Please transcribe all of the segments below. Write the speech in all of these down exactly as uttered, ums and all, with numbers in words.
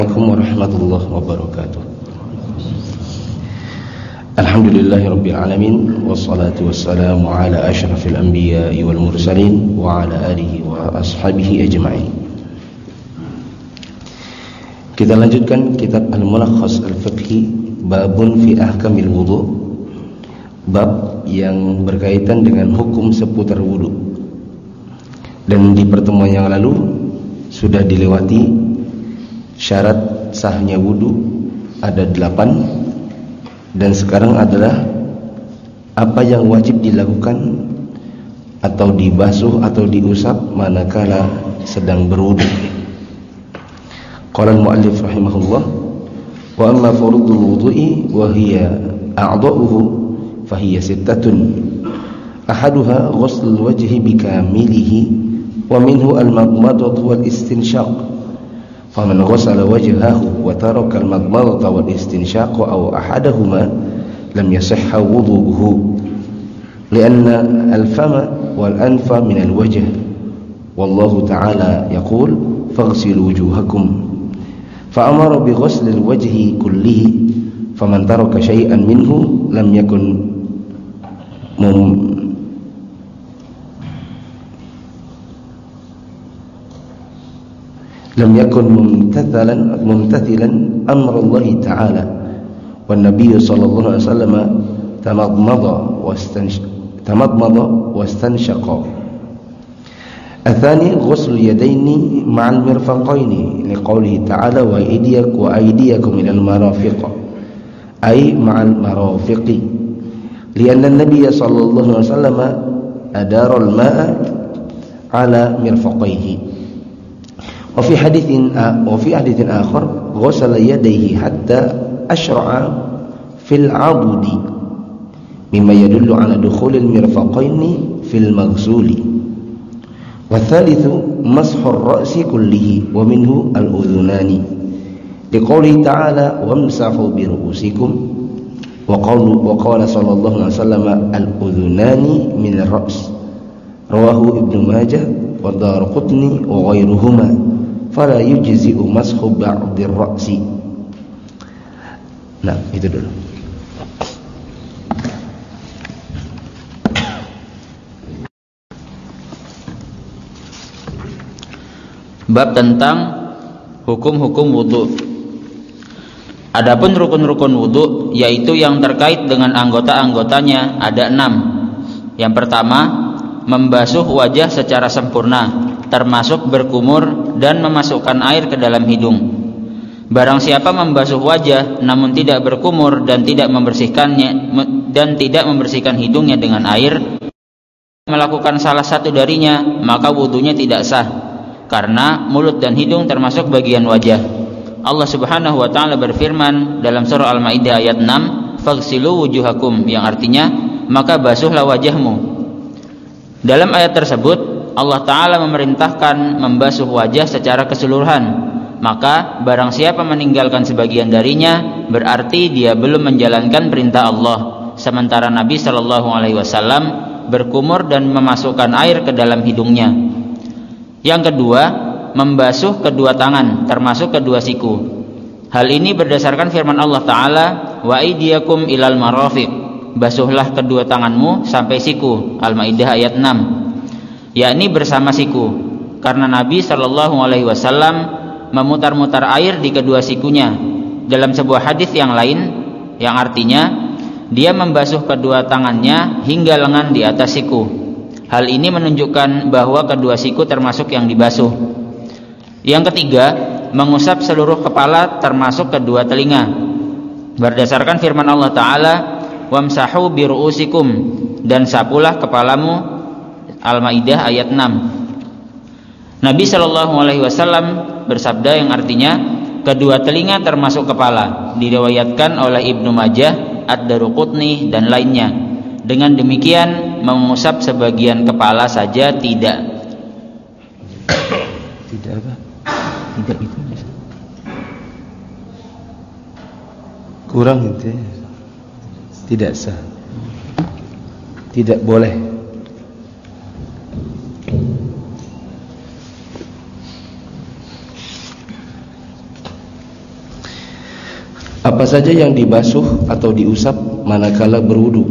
Assalamualaikum warahmatullahi wabarakatuh. Alhamdulillahi rabbil alamin, wassalatu wassalamu ala asyrafil anbiya'i wal mursalin wa ala alihi wa ashabihi ajma'in. Kita lanjutkan kitab Al-Mulakhas Al-Fiqhi, babun fi ahkamil wudu, bab yang berkaitan dengan hukum seputar wudu. Dan di pertemuan yang lalu sudah dilewati syarat sahnya wudu ada delapan, dan sekarang adalah apa yang wajib dilakukan atau dibasuh atau diusap manakala sedang berwudu. Qala al-muallif rahimahullah, wa amma furudul wudu'i wa hiya a'dha'uhu fa hiya sittatun, ahaduha ghuslul wajhi bikamilihi wa minhu al-madmadatu wal istinshaq. فمن غسل وجهه وترك المضمضة والاستنشاق أو أحدهما لم يصح وضوءه، لأن الفم والأنف من الوجه، والله تعالى يقول فاغسلوا وجوهكم، فأمر بغسل الوجه كله، فمن ترك شيئا منه لم يكن مم لم يكن ممتثلا ممتثلا أمر الله تعالى، والنبي صلى الله عليه وسلم تمضمض واستنشق تمضمض واستنشق. الثاني غسل اليدين مع المرفقين، لقوله تعالى وأيديكم وأيديكم إلى المرافق، أي مع المرافق، لأن النبي صلى الله عليه وسلم أدار الماء على مرفقيه. وفي حديث وفي حديث آخر غسل يديه حتى أشرع في العضد، مما يدل على دخول المرفقين في المغسول. والثالث مسح الرأس كله ومنه الأذنان، لقوله تعالى وامسحوا برؤوسكم، وقال وقال صلى الله عليه وسلم الأذنان من الرأس، رواه ابن ماجه والدارقطني وغيرهما، فلا يجزئ مسح بعض الرأس. Nah, itu dulu. Bab tentang hukum-hukum wudu. Adapun rukun-rukun wudu, yaitu yang terkait dengan anggota-anggotanya, ada enam. Yang pertama, membasuh wajah secara sempurna, termasuk berkumur dan memasukkan air ke dalam hidung. Barang siapa membasuh wajah namun tidak berkumur dan tidak membersihkannya dan tidak membersihkan hidungnya dengan air, melakukan salah satu darinya, maka wudunya tidak sah, karena mulut dan hidung termasuk bagian wajah. Allah Subhanahu wa taala berfirman dalam surah Al-Maidah ayat enam, "Faghsilu wujuhakum", yang artinya maka basuhlah wajahmu. Dalam ayat tersebut Allah Ta'ala memerintahkan membasuh wajah secara keseluruhan, maka barang siapa meninggalkan sebagian darinya berarti dia belum menjalankan perintah Allah. Sementara Nabi Shallallahu Alaihi Wasallam berkumur dan memasukkan air ke dalam hidungnya. Yang kedua, membasuh kedua tangan termasuk kedua siku. Hal ini berdasarkan firman Allah Ta'ala, wa aydiyakum ilal marafiq, basuhlah kedua tanganmu sampai siku, Al-Maidah ayat enam, yakni bersama siku, karena Nabi Shallallahu Alaihi Wasallam memutar-mutar air di kedua sikunya dalam sebuah hadis yang lain, yang artinya dia membasuh kedua tangannya hingga lengan di atas siku. Hal ini menunjukkan bahwa kedua siku termasuk yang dibasuh. Yang ketiga, mengusap seluruh kepala termasuk kedua telinga, berdasarkan firman Allah Ta'ala, wamsahu biru'usikum, dan sapulah kepalamu, Al-Maidah ayat enam. Nabi Shallallahu Alaihi Wasallam bersabda yang artinya kedua telinga termasuk kepala, diriwayatkan oleh Ibnu Majah, Ad-Daruqutni dan lainnya. Dengan demikian mengusap sebagian kepala saja tidak. Tidak apa? Tidak itu. Kurang itu. Tidak sah. Tidak boleh. Apa saja yang dibasuh atau diusap manakala berwudu?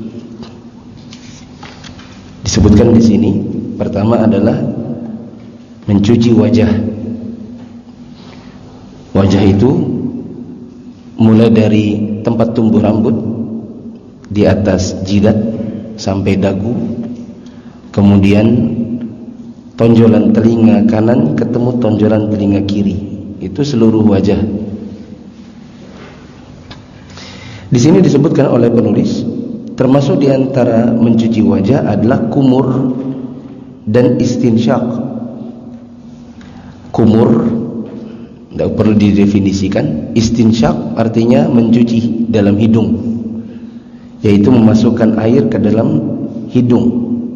Disebutkan di sini, pertama adalah mencuci wajah. Wajah itu mulai dari tempat tumbuh rambut di atas jidat sampai dagu, kemudian tonjolan telinga kanan ketemu tonjolan telinga kiri, itu seluruh wajah. Di sini disebutkan oleh penulis, termasuk di antara mencuci wajah adalah kumur dan istinsyaq. Kumur tidak perlu didefinisikan. Istinsyaq artinya mencuci dalam hidung, yaitu memasukkan air ke dalam hidung.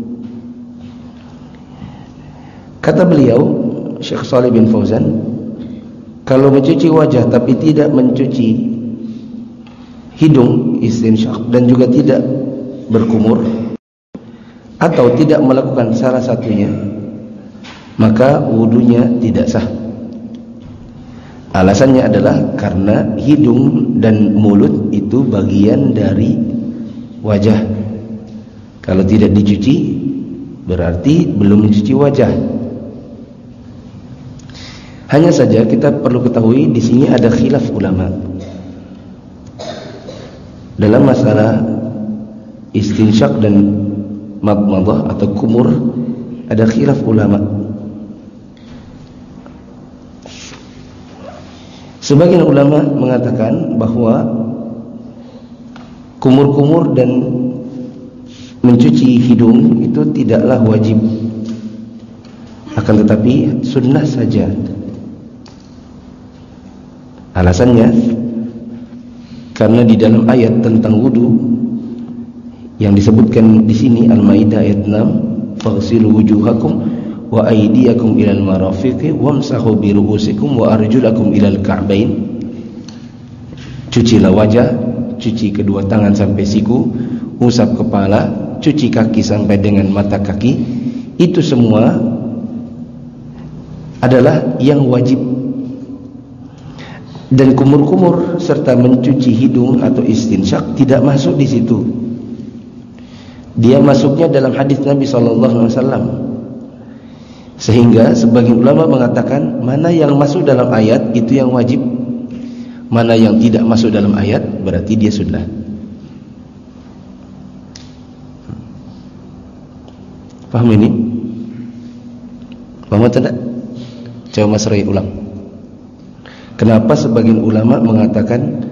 Kata beliau, Syekh Shalih bin Fauzan, kalau mencuci wajah tapi tidak mencuci hidung, istinsyaq, dan juga tidak berkumur atau tidak melakukan salah satunya, maka wudunya tidak sah. Alasannya adalah karena hidung dan mulut itu bagian dari wajah. Kalau tidak dicuci berarti belum mencuci wajah. Hanya saja kita perlu ketahui di sini ada khilaf ulama dalam masalah istinsyaq dan madmadah atau kumur. Ada khilaf ulama. Sebagian ulama mengatakan bahwa kumur-kumur dan mencuci hidung itu tidaklah wajib, akan tetapi sunnah saja. Alasannya karena di dalam ayat tentang wudu yang disebutkan di sini, Al-Maidah ayat enam, faghsilu wujuhakum wa aydiyakum ilal marafiqi wamsahu bi ru'usikum wa arjulakum ilal ka'bain. Cucilah wajah, cuci kedua tangan sampai siku, usap kepala, cuci kaki sampai dengan mata kaki. Itu semua adalah yang wajib. Dan kumur-kumur serta mencuci hidung atau istinsyaq tidak masuk di situ. Dia masuknya dalam hadis Nabi sallallahu alaihi wasallam. Sehingga sebagian ulama mengatakan mana yang masuk dalam ayat itu yang wajib, mana yang tidak masuk dalam ayat berarti dia sunnah. Paham ini? Paham tidak? Coba Mas Ray ulang. Kenapa sebagian ulama mengatakan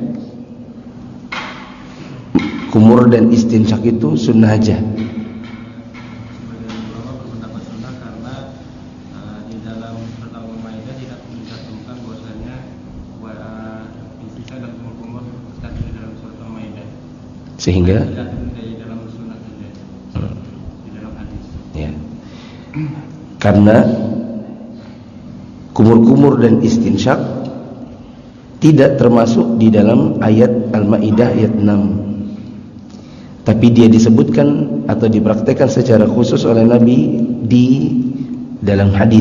kumur dan istinsyaq itu sunnah aja? Sebagian ulama berpendapat sunnah karena uh, di dalam pertama Maidah tidak mencantumkan bahwasanya istinsyaq dan kumur-kumur tercatat di dalam surat Al-Maidah. Sehingga tidak di dalam sunnah saja, hmm. di dalam hadis. Ya. Karena kumur-kumur dan istinsyaq tidak termasuk di dalam ayat Al-Maidah ayat enam, tapi dia disebutkan atau dipraktekkan secara khusus oleh Nabi di dalam hadis.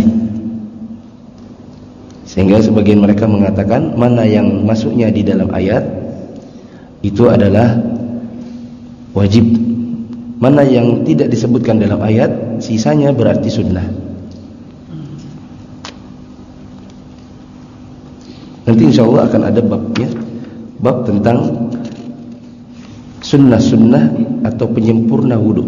Sehingga sebagian mereka mengatakan mana yang masuknya di dalam ayat itu adalah wajib, mana yang tidak disebutkan dalam ayat sisanya berarti sunnah. Nanti insya Allah akan ada babnya, bab tentang sunnah-sunnah atau penyempurna wudu.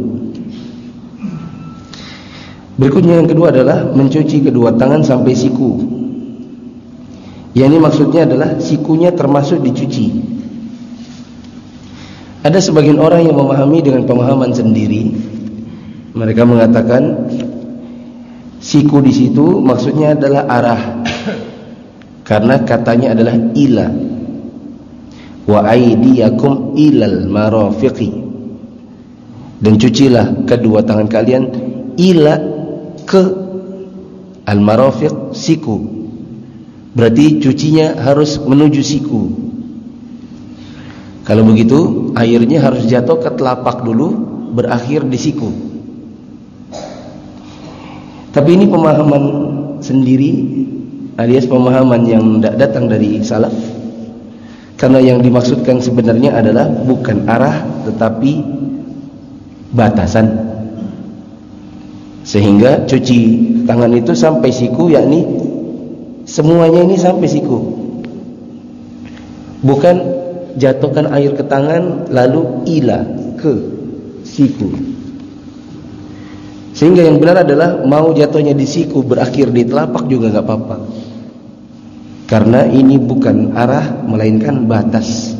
Berikutnya yang kedua adalah mencuci kedua tangan sampai siku. Yang ini maksudnya adalah sikunya termasuk dicuci. Ada sebagian orang yang memahami dengan pemahaman sendiri. Mereka mengatakan siku di situ maksudnya adalah arah. Karena katanya adalah ila wa aydiyakum ilal marafiqi, dan cucilah kedua tangan kalian ila ke al marafiq, siku. Berarti cucinya harus menuju siku. Kalau begitu airnya harus jatuh ke telapak dulu, berakhir di siku. Tapi ini pemahaman sendiri alias pemahaman yang tidak datang dari salaf. Karena yang dimaksudkan sebenarnya adalah bukan arah tetapi batasan. Sehingga cuci tangan itu sampai siku, yakni semuanya ini sampai siku. Bukan jatuhkan air ke tangan lalu ila ke siku. Sehingga yang benar adalah mau jatuhnya di siku berakhir di telapak juga enggak apa-apa. Karena ini bukan arah melainkan batas.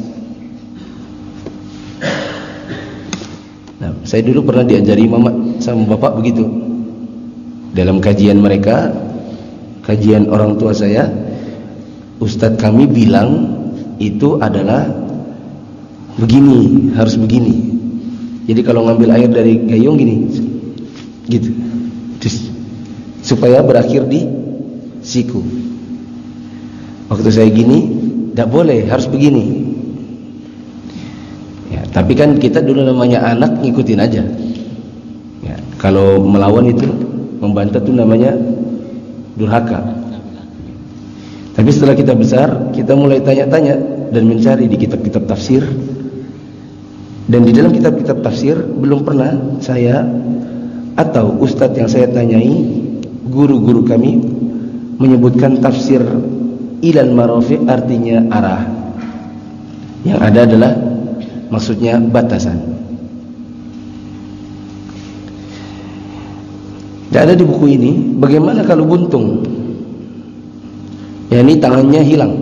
Nah, saya dulu pernah diajari mama sama bapak begitu. Dalam kajian mereka, kajian orang tua saya, ustadz kami bilang itu adalah begini, harus begini. Jadi kalau ngambil air dari gayung gini, gitu, terus supaya berakhir di siku. Waktu saya gini, tidak boleh, harus begini. Ya, tapi kan kita dulu namanya anak ngikutin aja. Ya, kalau melawan itu, membantah itu namanya durhaka. Tapi setelah kita besar, kita mulai tanya-tanya dan mencari di kitab-kitab tafsir. Dan di dalam kitab-kitab tafsir belum pernah saya atau ustadz yang saya tanyai, guru-guru kami menyebutkan tafsir ilal marafiq artinya arah. Yang ada adalah maksudnya batasan. Tidak ada di buku ini. Bagaimana kalau buntung? Ya, ini tangannya hilang.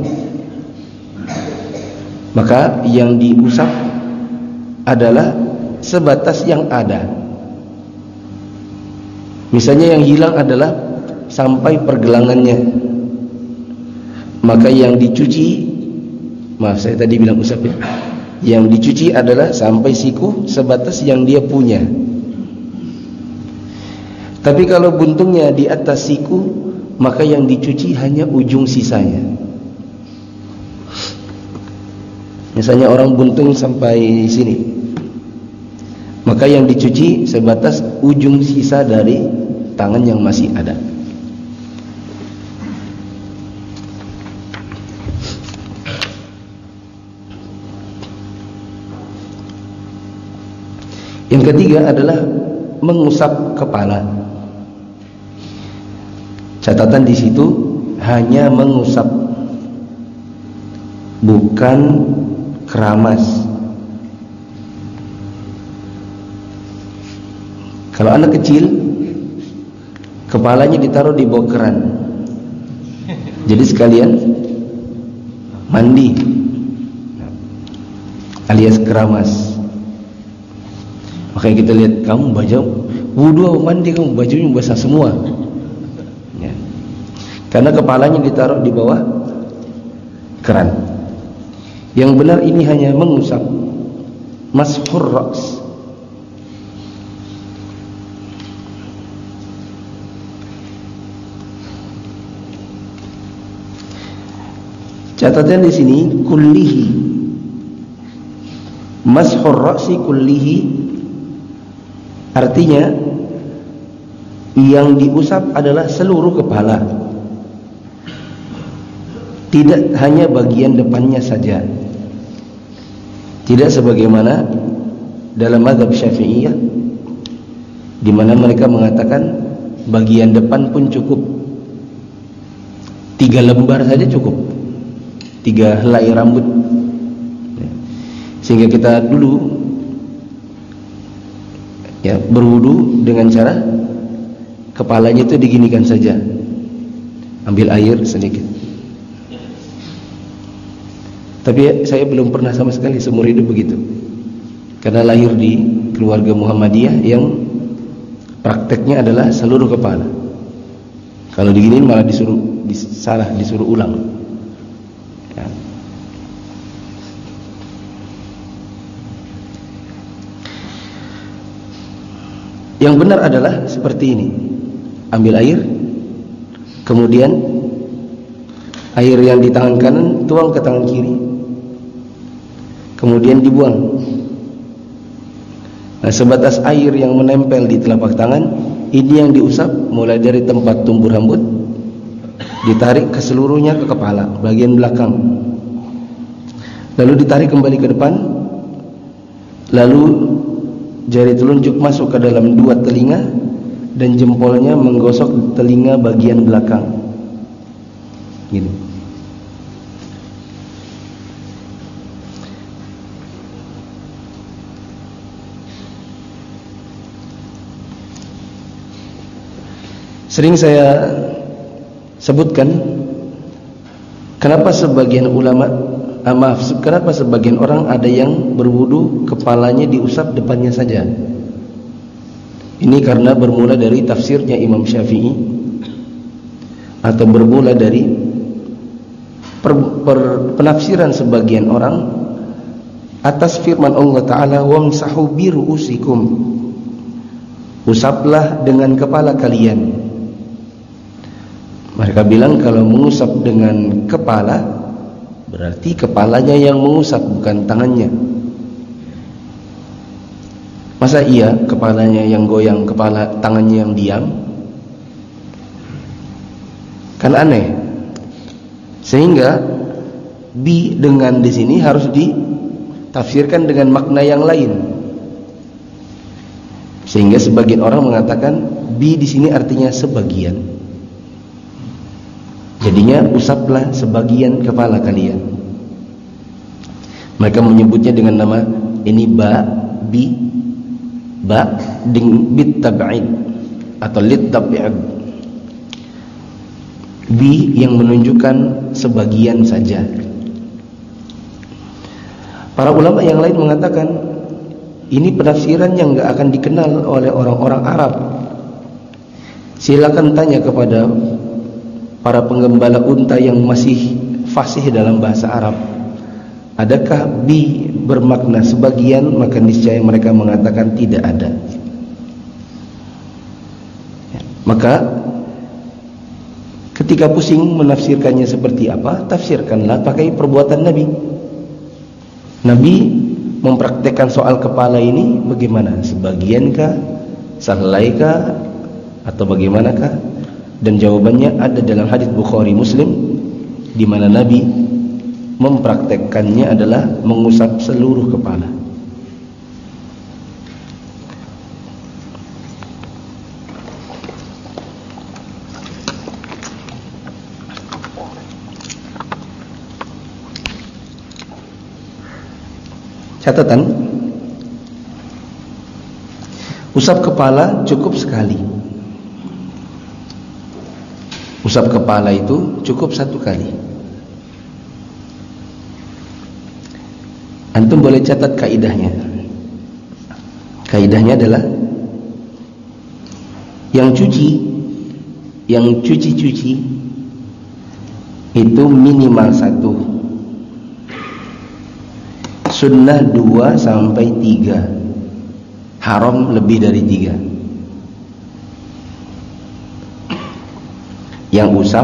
Maka yang diusap adalah sebatas yang ada. Misalnya yang hilang adalah sampai pergelangannya. Maka yang dicuci, maaf saya tadi bilang usap ya, yang dicuci adalah sampai siku sebatas yang dia punya. Tapi kalau buntungnya di atas siku, maka yang dicuci hanya ujung sisanya. Misalnya orang buntung sampai sini, maka yang dicuci sebatas ujung sisa dari tangan yang masih ada. Yang ketiga adalah mengusap kepala. Catatan di situ hanya mengusap, bukan keramas. Kalau anak kecil, kepalanya ditaruh di bawah keran, jadi sekalian mandi alias keramas. Makanya kita lihat, kamu baju wudu mandi, kamu bajunya basah semua ya. Karena kepalanya ditaruh di bawah keran. Yang benar ini hanya mengusap, mashur ra's. Catatan di sini kullihi, mashur ra'si kullihi, artinya yang diusap adalah seluruh kepala, tidak hanya bagian depannya saja. Tidak sebagaimana dalam mazhab Syafi'iyah, di mana mereka mengatakan bagian depan pun cukup, tiga lembar saja cukup, tiga helai rambut. Sehingga kita dulu ya berwudu dengan cara kepalanya itu diginikan saja, ambil air sedikit. Tapi saya belum pernah sama sekali seumur hidup begitu, karena lahir di keluarga Muhammadiyah yang prakteknya adalah seluruh kepala. Kalau diginiin malah disuruh salah, disuruh ulang ya. Yang benar adalah seperti ini. Ambil air, kemudian air yang di tangan kanan tuang ke tangan kiri, kemudian dibuang. Nah, sebatas air yang menempel di telapak tangan ini yang diusap, mulai dari tempat tumbuh rambut ditarik ke seluruhnya ke kepala bagian belakang. lalu ditarik kembali ke depan, lalu jari telunjuk masuk ke dalam dua telinga dan jempolnya menggosok telinga bagian belakang. Gini. Sering saya sebutkan kenapa sebagian ulama, ah, maaf, kenapa sebagian orang ada yang berwudu kepalanya diusap depannya saja. Ini karena bermula dari tafsirnya Imam Syafi'i, atau bermula dari per, per, penafsiran sebagian orang atas firman Allah Ta'ala, wamsahu bi ru'usikum, usaplah dengan kepala kalian. Mereka bilang kalau mengusap dengan kepala berarti kepalanya yang mengusap, bukan tangannya. Masa iya kepalanya yang goyang, kepala tangannya yang diam? Kan aneh. Sehingga bi dengan di sini harus ditafsirkan dengan makna yang lain. Sehingga sebagian orang mengatakan bi di sini artinya sebagian. Jadinya usaplah sebagian kepala kalian. Mereka menyebutnya dengan nama ini ba, bi, ba ding bit tab'id atau lit tab'id. Bi yang menunjukkan sebagian saja. Para ulama yang lain mengatakan ini penafsiran yang enggak akan dikenal oleh orang-orang Arab. Silakan tanya kepada para penggembala unta yang masih fasih dalam bahasa Arab, adakah bi bermakna sebagian? Maka niscaya mereka mengatakan tidak ada. Maka ketika pusing menafsirkannya seperti apa, tafsirkanlah pakai perbuatan Nabi. Nabi mempraktekkan soal kepala ini bagaimana? Sebagienkah, sehelaikah, atau bagaimanakah? Dan jawabannya ada dalam hadis Bukhari Muslim, di mana Nabi mempraktekkannya adalah mengusap seluruh kepala. Catatan, usap kepala cukup sekali. Usap kepala itu cukup satu kali. Antum boleh catat kaidahnya. Kaidahnya adalah yang cuci, yang cuci-cuci itu minimal satu, sunnah dua sampai tiga, haram lebih dari tiga. Yang usap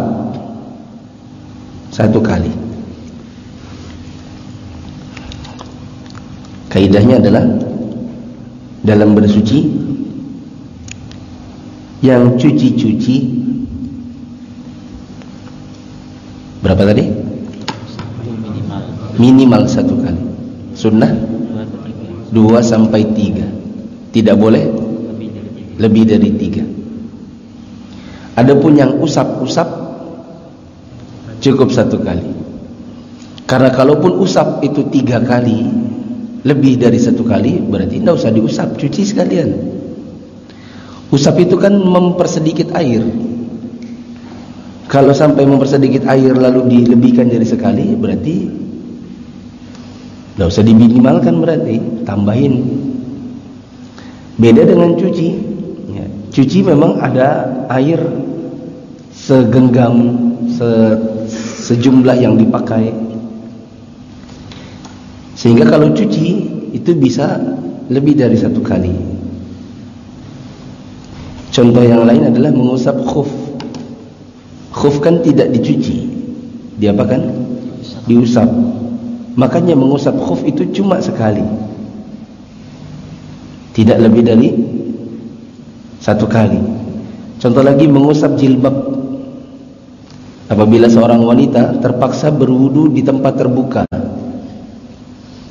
satu kali. Kaidahnya adalah dalam bersuci yang cuci-cuci berapa tadi? Minimal. Minimal satu kali. Sunnah dua sampai tiga. Tidak boleh lebih dari tiga. Adapun yang usap-usap cukup satu kali. Karena kalaupun usap itu tiga kali, lebih dari satu kali, berarti tidak usah diusap, cuci sekalian. Usap itu kan mempersedikit air. Kalau sampai mempersedikit air lalu dilebihkan jadi sekali, berarti tidak usah diminimalkan, berarti tambahin. Beda dengan cuci. Ya, cuci memang ada air segenggam, se, sejumlah yang dipakai. Sehingga kalau cuci itu bisa lebih dari satu kali. Contoh yang lain adalah mengusap khuf. Khuf kan tidak dicuci, diapakan? Diusap. Makanya mengusap khuf itu cuma sekali, tidak lebih dari satu kali. Contoh lagi mengusap jilbab. Apabila seorang wanita terpaksa berwudu di tempat terbuka,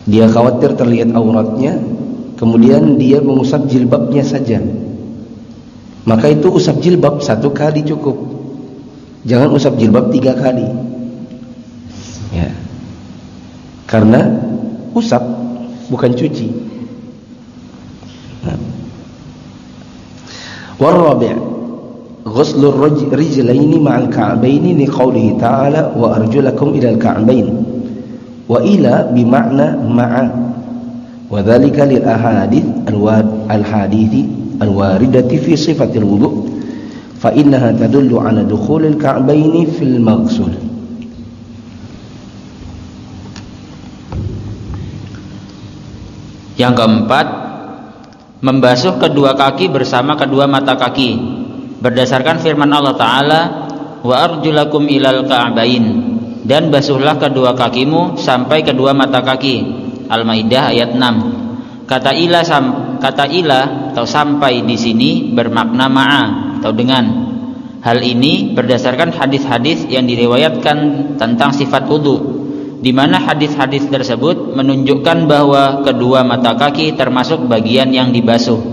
Dia khawatir terlihat auratnya, kemudian dia mengusap jilbabnya saja, maka itu usap jilbab satu kali cukup. Jangan usap jilbab tiga kali, ya. Karena usap bukan cuci. Nah. Warabi' ghuslur rijlaini ma'al ka'baini liqaulihi ta'ala wa arjulakum ilal ka'bain. Wa ila bima'na ma'a. Wa dhalika lil ahadith al-hadithi al-waridati fi sifatil wudu' fa innaha tadullu ala dukhulil ka'baini fil maghsul. Yang keempat, membasuh kedua kaki bersama kedua mata kaki berdasarkan firman Allah Ta'ala, wa arjulakum ilal ka'bain, dan basuhlah kedua kakimu sampai kedua mata kaki. Al-Maidah ayat enam. Kata ila sam, kata ila atau sampai di sini bermakna ma'a atau dengan. Hal ini berdasarkan hadis-hadis yang diriwayatkan tentang sifat wudu, di mana hadis-hadis tersebut menunjukkan bahwa kedua mata kaki termasuk bagian yang dibasuh.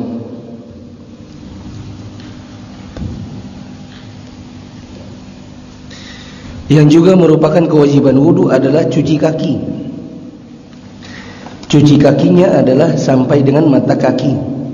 Yang juga merupakan kewajiban wudu adalah cuci kaki. Cuci kakinya adalah sampai dengan mata kaki.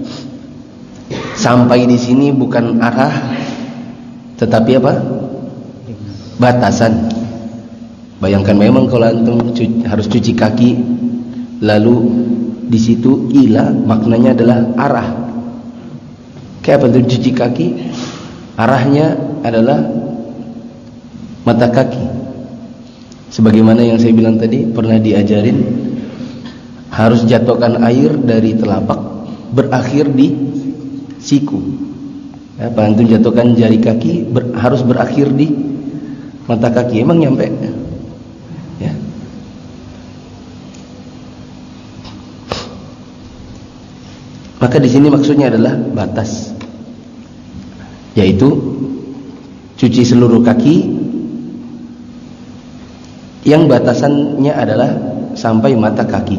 Sampai di sini bukan arah, tetapi apa? Batasan. Bayangkan memang kalau antum cuci, harus cuci kaki, lalu di situ ila maknanya adalah arah. Kayak apa tuh cuci kaki? Arahnya adalah mata kaki. Sebagaimana yang saya bilang tadi, pernah diajarin harus jatuhkan air dari telapak berakhir di siku. Ya, antum jatuhkan jari kaki ber, harus berakhir di mata kaki. Emang nyampe? Ya. Maka di sini maksudnya adalah batas, yaitu cuci seluruh kaki yang batasannya adalah sampai mata kaki.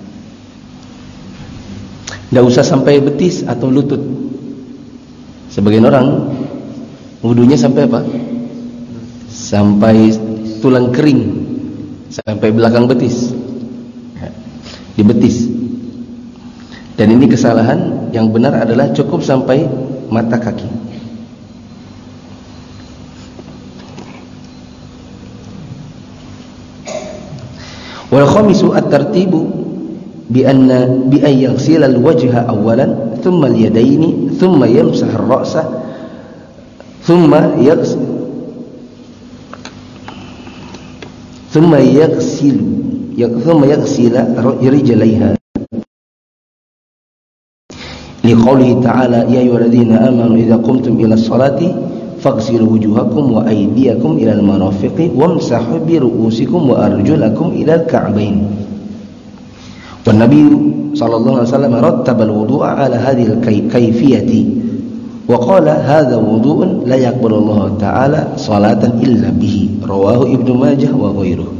Tidak usah sampai betis atau lutut. Sebagian orang wudunya sampai apa? Sampai tulang kering, sampai belakang betis, di betis. Dan ini kesalahan. Yang benar adalah cukup sampai mata kaki. Wal khamisu at-tartibu bi anna bi an yaghsila al-wajha awwalan thumma al-yadaini thumma yamsah ar-ra'sa thumma yaghsil thumma yaghsil thumma yaghsila rijlaiha liqaulihi ta'ala ya ayyuhalladzina amanu idza qumtum ila as-salati faghsilu wujuhakum wa aydiyakum ilal marafiqi wamsahu bi ru'usikum wa arjulakum ilal ka'bain. Wa Nabi sallallahu alaihi wasallam rattaba al-wudu'a ala hadhihi al-kayfiyati wa qala hadha wudu'un la yaqbalu Allah ta'ala salatan illa bihi. Rawahu Ibnu Majah wa ghairuhu.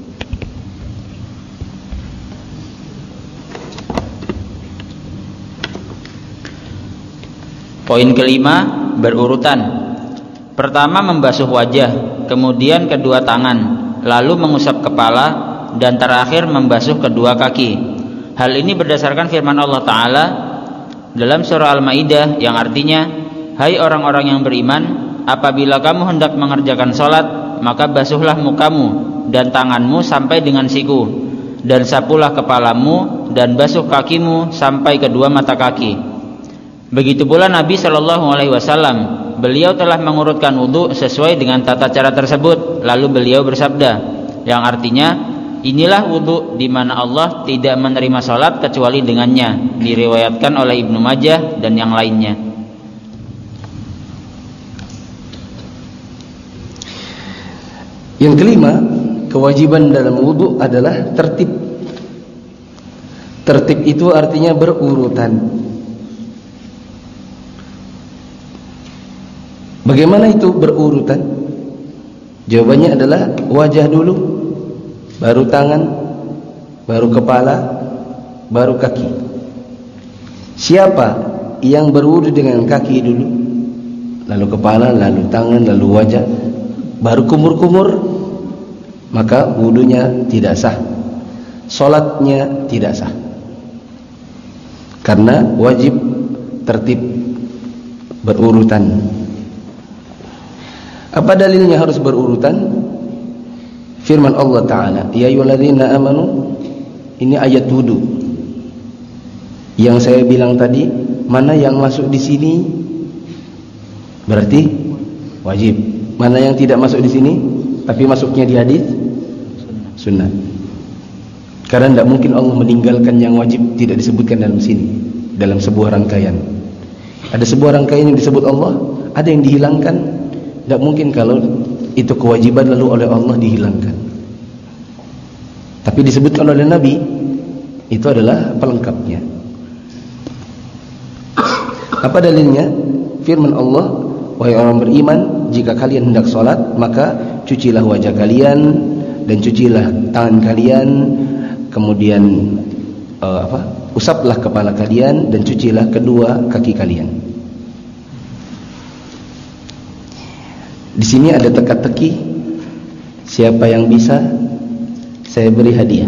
Poin kelima berurutan. Pertama membasuh wajah, kemudian kedua tangan, lalu mengusap kepala, dan terakhir membasuh kedua kaki. Hal ini berdasarkan firman Allah Ta'ala dalam surah Al-Maidah yang artinya, hai orang-orang yang beriman, apabila kamu hendak mengerjakan sholat, maka basuhlah mukamu dan tanganmu sampai dengan siku, dan sapulah kepalamu dan basuh kakimu sampai kedua mata kaki. Begitu pula Nabi Shallallahu Alaihi Wasallam, beliau telah mengurutkan wudhu sesuai dengan tata cara tersebut. Lalu beliau bersabda, yang artinya, inilah wudhu di mana Allah tidak menerima sholat kecuali dengannya. Diriwayatkan oleh Ibnu Majah dan yang lainnya. Yang kelima, kewajiban dalam wudhu adalah tertib. Tertib itu artinya berurutan. Bagaimana itu berurutan? Jawabannya adalah wajah dulu, baru tangan, baru kepala, baru kaki. Siapa yang berwudu dengan kaki dulu, lalu kepala, lalu tangan, lalu wajah, baru kumur-kumur, maka wudunya tidak sah, solatnya tidak sah. Karena wajib tertib berurutan. Apa dalilnya harus berurutan? Firman Allah Ta'ala, ya ayyuhalladzina amanu, ini ayat wudu. Yang saya bilang tadi, mana yang masuk di sini berarti wajib, mana yang tidak masuk di sini tapi masuknya di hadis sunnah. Karena tidak mungkin Allah meninggalkan yang wajib tidak disebutkan dalam sini, dalam sebuah rangkaian. Ada sebuah rangkaian yang disebut Allah, ada yang dihilangkan. Tidak mungkin kalau itu kewajiban lalu oleh Allah dihilangkan. Tapi disebutkan oleh Nabi, itu adalah pelengkapnya. Apa dalilnya? Firman Allah, wahai orang beriman, jika kalian hendak sholat, maka cucilah wajah kalian dan cucilah tangan kalian, kemudian uh, apa? usaplah kepala kalian dan cucilah kedua kaki kalian. Di sini ada teka-teki. Siapa yang bisa, saya beri hadiah.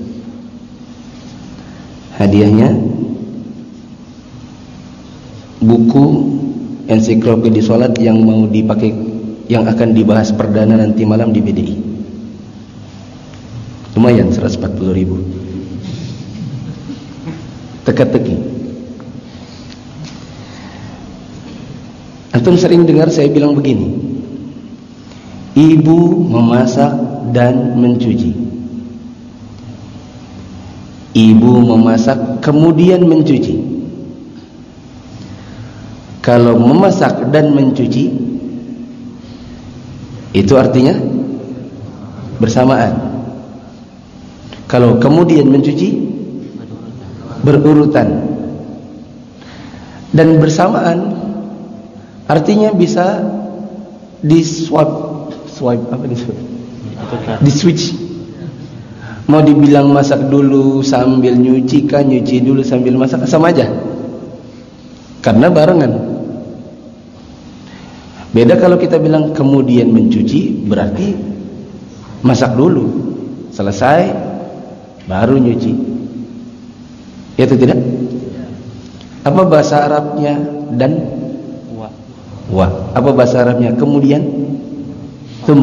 Hadiahnya buku ensiklopedia salat yang mau dipakai, yang akan dibahas perdana nanti malam di B D I. Lumayan, seratus empat puluh ribu. Teka-teki. Antum sering dengar saya bilang begini, ibu memasak dan mencuci. Ibu memasak kemudian mencuci. Kalau memasak dan mencuci, itu artinya bersamaan. Kalau kemudian mencuci, berurutan. Dan bersamaan artinya bisa di swap swipe apa disebut? Di switch. Mau dibilang masak dulu sambil nyuci kan, nyuci dulu sambil masak, sama aja. Karena barengan. Beda kalau kita bilang kemudian mencuci, berarti masak dulu, selesai baru nyuci. Ya atau tidak? Apa bahasa Arabnya dan? Wa. Wa. Apa bahasa Arabnya kemudian? Tum.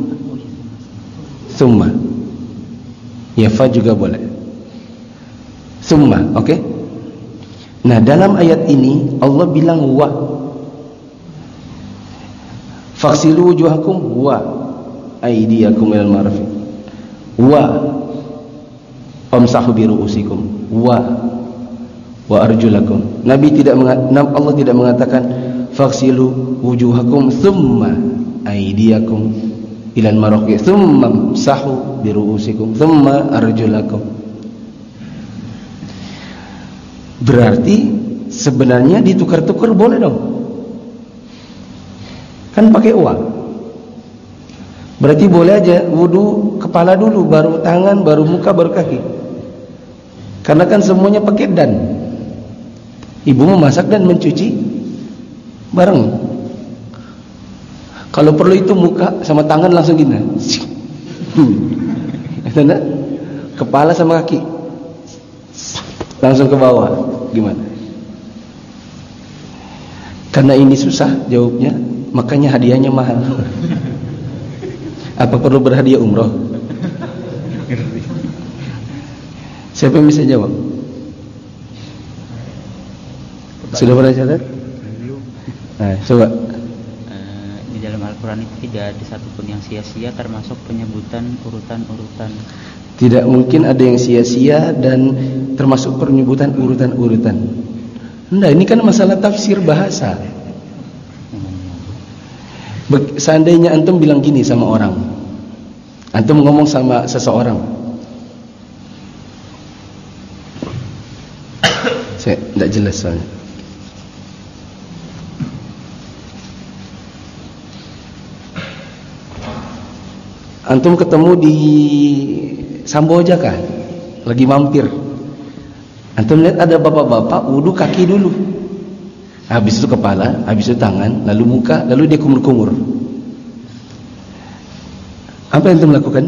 Summa. Ya fa juga boleh. Summa, oke? Okay? Nah, dalam ayat ini Allah bilang wa. Faghsilu wujuhakum wa aydiyakum ilal marafiq. Wa amsahu bi ru'usikum wa wa arjulakum. Nabi tidak mengatakan, Allah tidak mengatakan faghsilu wujuhakum thumma aydiyakum ilal marafiq thumma amsahu bi ru'usikum thumma arjulakum. Berarti sebenarnya ditukar-tukar boleh dong. Kan pakai uang. Berarti boleh aja wudu kepala dulu, baru tangan, baru muka, baru kaki. Karena kan semuanya pakai dan. Ibu memasak dan mencuci bareng. Kalau perlu itu muka sama tangan langsung gini. Hmm. Kepala sama kaki langsung ke bawah. Gimana? Karena ini susah jawabnya, makanya hadiahnya mahal. Apa perlu berhadiah umroh? Siapa yang bisa jawab? Sudah pernah catat? Nah, coba. Uh, di dalam Al-Quran itu tidak ada satupun yang sia-sia, termasuk penyebutan urutan-urutan. Tidak mungkin ada yang sia-sia dan termasuk penyebutan urutan-urutan. Nah, ini kan masalah tafsir bahasa. Seandainya antum bilang gini sama orang, antum ngomong sama seseorang, saya tidak jelas soalnya. Antum ketemu di Samboja kan? lagi mampir. Antum lihat ada bapak-bapak wudu kaki dulu, habis itu kepala, habis itu tangan, lalu muka, lalu dia kumur-kumur. Apa yang antum lakukan?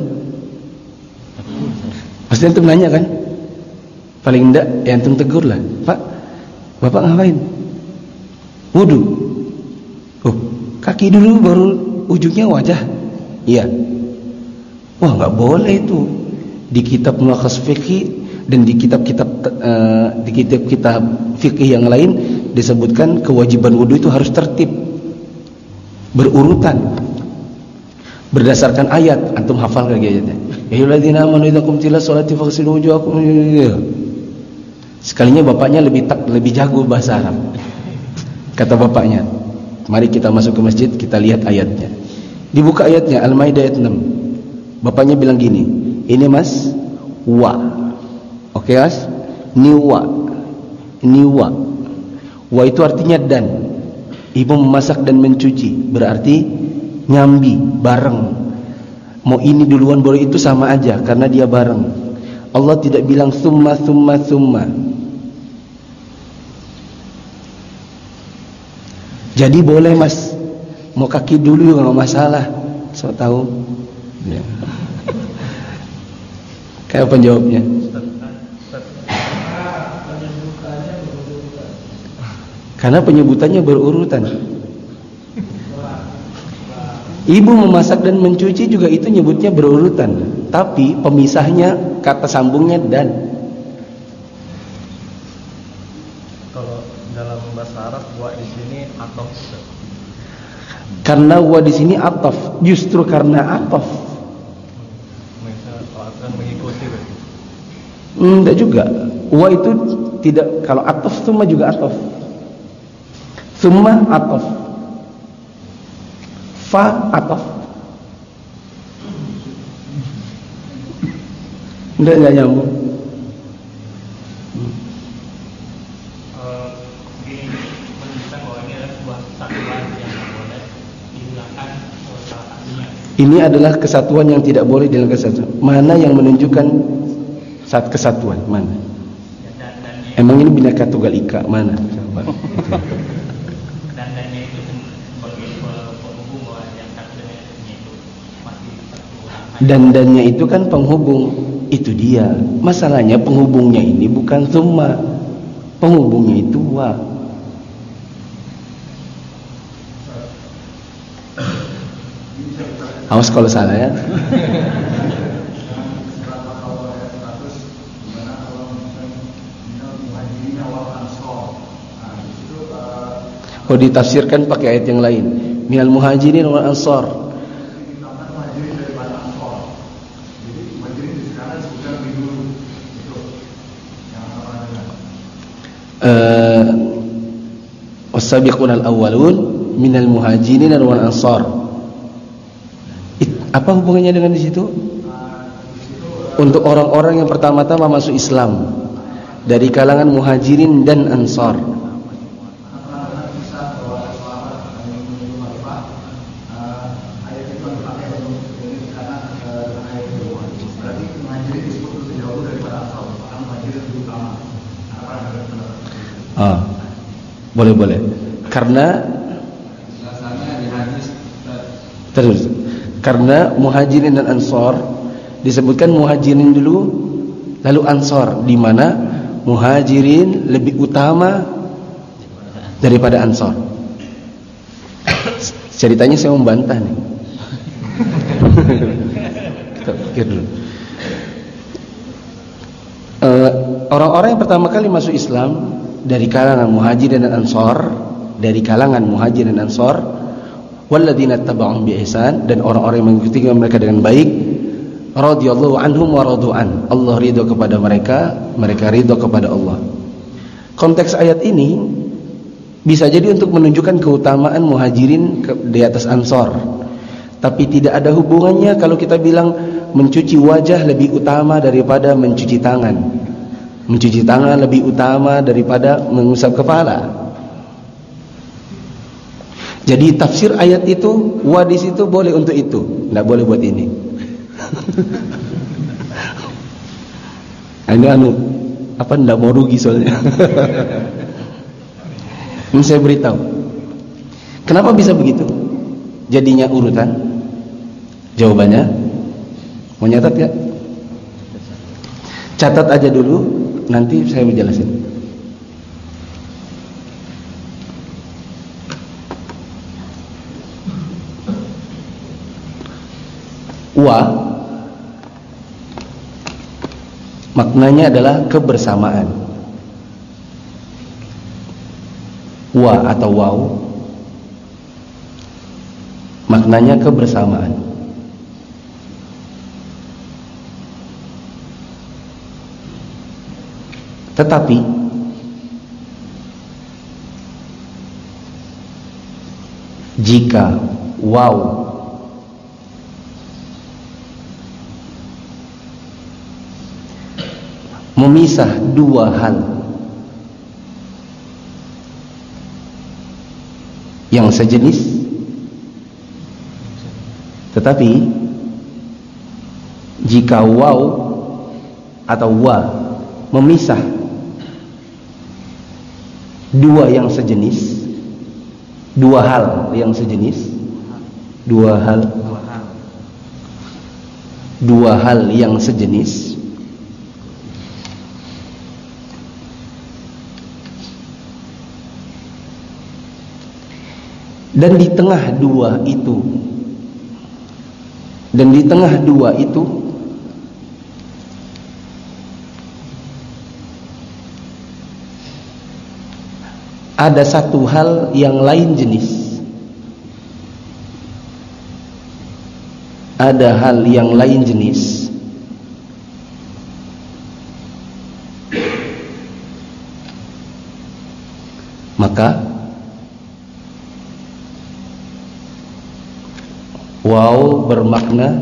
Pasti antum nanya kan? Paling enggak ya antum tegur lah, Pak, bapak ngapain? Wudu. Oh, kaki dulu baru ujungnya wajah. Iya. Wah, nggak boleh itu. Di kitab Mulakhas Fiqih dan di kitab-kitab uh, di kitab-kitab fikih yang lain disebutkan kewajiban wudu itu harus tertib, berurutan, berdasarkan ayat. Antum hafal lagi ayatnya. Ya ayyuhalladzina amanu idza qumtum ila sholati faghsilu wujuhakum. Sekalinya bapaknya lebih tak, lebih jago bahasa Arab. Kata bapaknya, mari kita masuk ke masjid, kita lihat ayatnya. Dibuka ayatnya Al-Maidah ayat enam. Bapaknya bilang gini, ini mas, wa. Oke mas, ini wa. Ini wa. Wa itu artinya dan. Ibu memasak dan mencuci, berarti nyambi, bareng. Mau ini duluan baru itu sama aja, karena dia bareng. Allah tidak bilang summa summa summa. Jadi boleh mas, mau kaki dulu nggak masalah. So tahu. Ya. Kayak apa jawabnya? Karena penyebutannya berurutan. Ibu memasak dan mencuci juga itu nyebutnya berurutan. Tapi pemisahnya kata sambungnya dan. Kalau dalam bahasa Arab wa di sini ataf. Karena wa di sini ataf, justru karena ataf. Misalnya mengikuti berarti. Enggak juga. Wa itu tidak, kalau ataf semua juga ataf. Semua ataf. Fa ataf. Enggak enggak nyambung. Ini adalah kesatuan yang tidak boleh dihilangkan kesatuan. Mana yang menunjukkan saat kesatuan? Mana? Emang ini Bhinneka Tunggal Ika? Mana? Dandannya itu sebagai penghubung bahwa yang satu dengan yang itu masih satu. Dandannya itu kan penghubung. Itu dia. Masalahnya penghubungnya ini bukan summa. Penghubungnya itu wa. Awas kalau salah ya. Oh, ditafsirkan pakai ayat yang lain. Minal muhajirin wal ansar. Eh, was-sabiqunal awwalun minal muhajirin wal ansar. Apa hubungannya dengan di situ? Untuk orang-orang yang pertama-tama masuk Islam dari kalangan muhajirin dan ansar. Ah, boleh boleh. Karena terus. Karena muhajirin dan ansor disebutkan muhajirin dulu lalu ansor, di mana muhajirin lebih utama daripada ansor. Ceritanya saya membantah nih. Kita pikir dulu. Uh, orang-orang yang pertama kali masuk Islam dari kalangan muhajirin dan ansor, dari kalangan muhajirin dan ansor, walladzina tabauhum bi ihsan, dan orang-orang yang mengikuti mereka dengan baik, radhiyallahu anhum wa radu'an. Allah ridho kepada mereka, mereka ridho kepada Allah. Konteks ayat ini bisa jadi untuk menunjukkan keutamaan muhajirin di atas ansor, tapi tidak ada hubungannya kalau kita bilang mencuci wajah lebih utama daripada mencuci tangan, mencuci tangan lebih utama daripada mengusap kepala. Jadi tafsir ayat itu, wa di situ boleh untuk itu, tidak boleh buat ini. Ini anu apa ndak mau rugi soalnya. Ini saya beritahu. Kenapa bisa begitu? Jadinya urutan. Jawabannya mau nyatat ya? Catat aja dulu, nanti saya mau jelasin. Wa maknanya adalah kebersamaan. Wa atau waw maknanya kebersamaan. Tetapi jika waw memisah dua hal yang sejenis, tetapi jika waw atau wa memisah dua yang sejenis, dua hal yang sejenis, dua hal, dua hal yang sejenis, dan di tengah dua itu, dan di tengah dua itu ada satu hal yang lain jenis, ada hal yang lain jenis, maka waw bermakna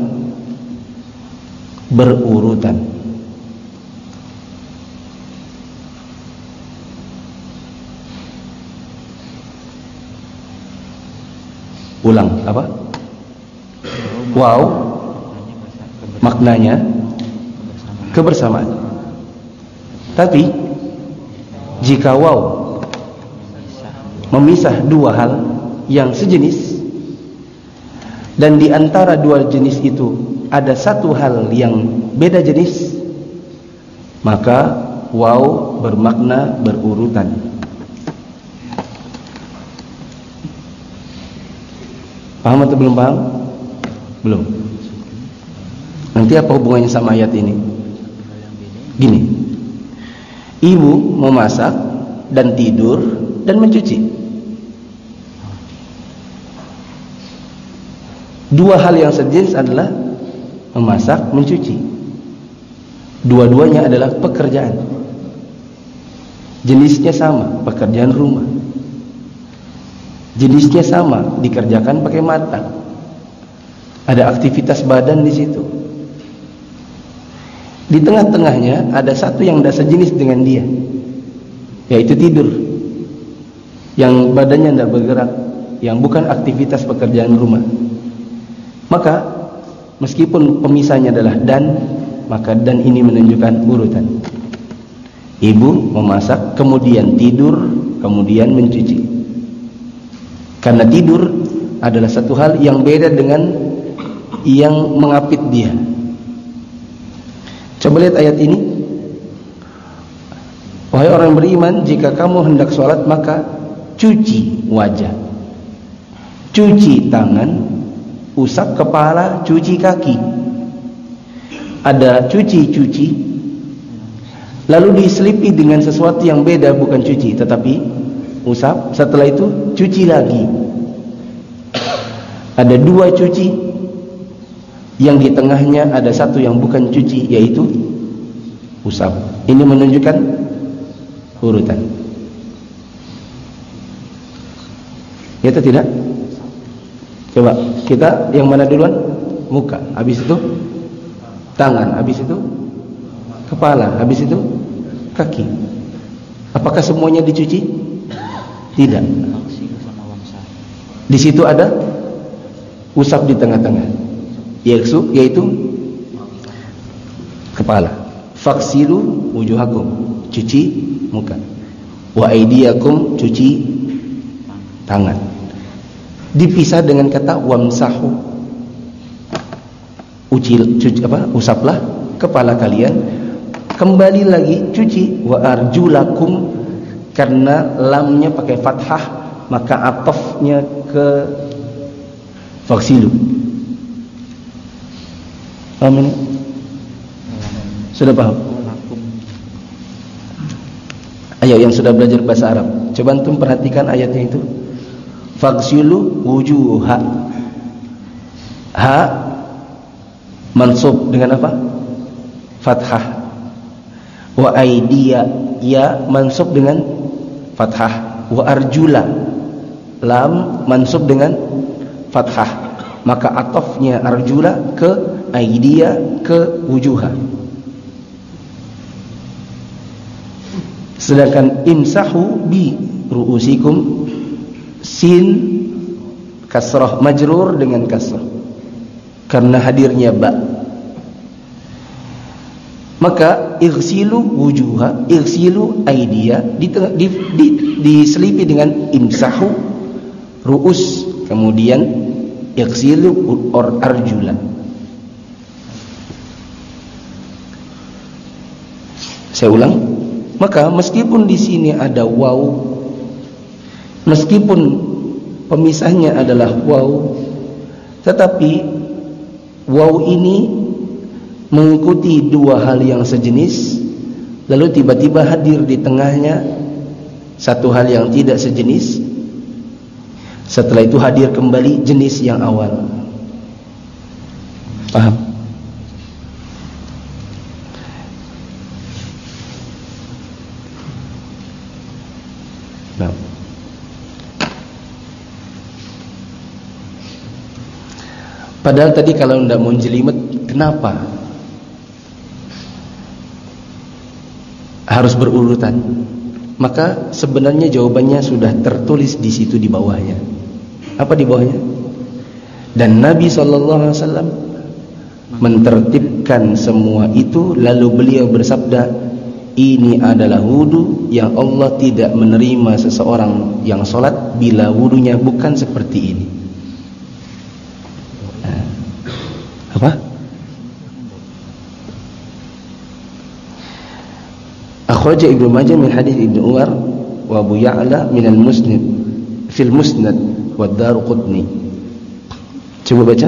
berurutan. Ulang, apa? Waw maknanya kebersamaan. Tapi jika waw memisah dua hal yang sejenis, dan di antara dua jenis itu ada satu hal yang beda jenis, maka waw bermakna berurutan. Paham atau belum paham? Belum. Nanti apa hubungannya sama ayat ini? Gini, ibu memasak dan tidur dan mencuci. Dua hal yang sejenis adalah memasak, mencuci. Dua-duanya adalah pekerjaan. Jenisnya sama, pekerjaan rumah. Jenisnya sama, dikerjakan pakai mata. Ada aktivitas badan di situ. Di tengah-tengahnya ada satu yang tidak sejenis dengan dia, yaitu tidur. Yang badannya tidak bergerak, yang bukan aktivitas pekerjaan rumah. Maka meskipun pemisahnya adalah dan, maka dan ini menunjukkan urutan. Ibu memasak, kemudian tidur, kemudian mencuci. Karena tidur adalah satu hal yang beda dengan yang mengapit dia. Coba lihat ayat ini. Wahai orang beriman, jika kamu hendak sholat, maka cuci wajah, cuci tangan, usap kepala, cuci kaki. Ada cuci-cuci, lalu diselipi dengan sesuatu yang beda, bukan cuci tetapi usap. Setelah itu cuci lagi. Ada dua cuci, yang di tengahnya ada satu yang bukan cuci, yaitu usap. Ini menunjukkan urutan. Ya atau tidak? Coba kita yang mana duluan? Muka, habis itu tangan, habis itu kepala, habis itu kaki. Apakah semuanya dicuci? Tidak. Di situ ada usap di tengah-tengah, yaitu yaitu kepala. faghsilu wujuhakum, cuci muka, wa aydiyakum, cuci tangan. Dipisah dengan kata wamsahu, ucil, cuci apa? Usaplah kepala kalian. Kembali lagi cuci, wa arjulakum, karena lamnya pakai fathah maka atofnya ke faghsilu. Paham ini? Sudah paham? Ayo yang sudah belajar bahasa Arab, coba antum perhatikan ayatnya itu. Faghsilu wujuha. Ha mansub dengan apa? Fathah. Wa aidiya, ya mansub dengan fathah. Wa arjula, lam mansub dengan fathah. Maka atofnya arjula ke aidiya ke wujuha. Sedangkan imsahu bi ru'usikum, sin kasrah majrur dengan kasrah karena hadirnya ba. Maka ighsilu wujuha, ighsilu aidiya di, di, di, diselipi dengan imsahu ru'us, kemudian ighsilu or arjula. Saya ulang. Maka meskipun di sini ada waw, meskipun pemisahnya adalah waw, tetapi waw ini mengikuti dua hal yang sejenis, lalu tiba-tiba hadir di tengahnya satu hal yang tidak sejenis, setelah itu hadir kembali jenis yang awal. Paham? Nah. Padahal tadi kalau tidak mau jelimet, kenapa harus berurutan? Maka sebenarnya jawabannya sudah tertulis di situ di bawahnya. Apa di bawahnya? Dan Nabi shallallahu alaihi wasallam mentertibkan semua itu, lalu beliau bersabda, ini adalah wudu yang Allah tidak menerima seseorang yang sholat bila wudunya bukan seperti ini. Nah, apa? Akhraja Ibnu Majah min hadits Ibnu Umar wa Abu Ya'la min al-Musnad fil Musnad wa Ad-Daruqutni. Coba baca.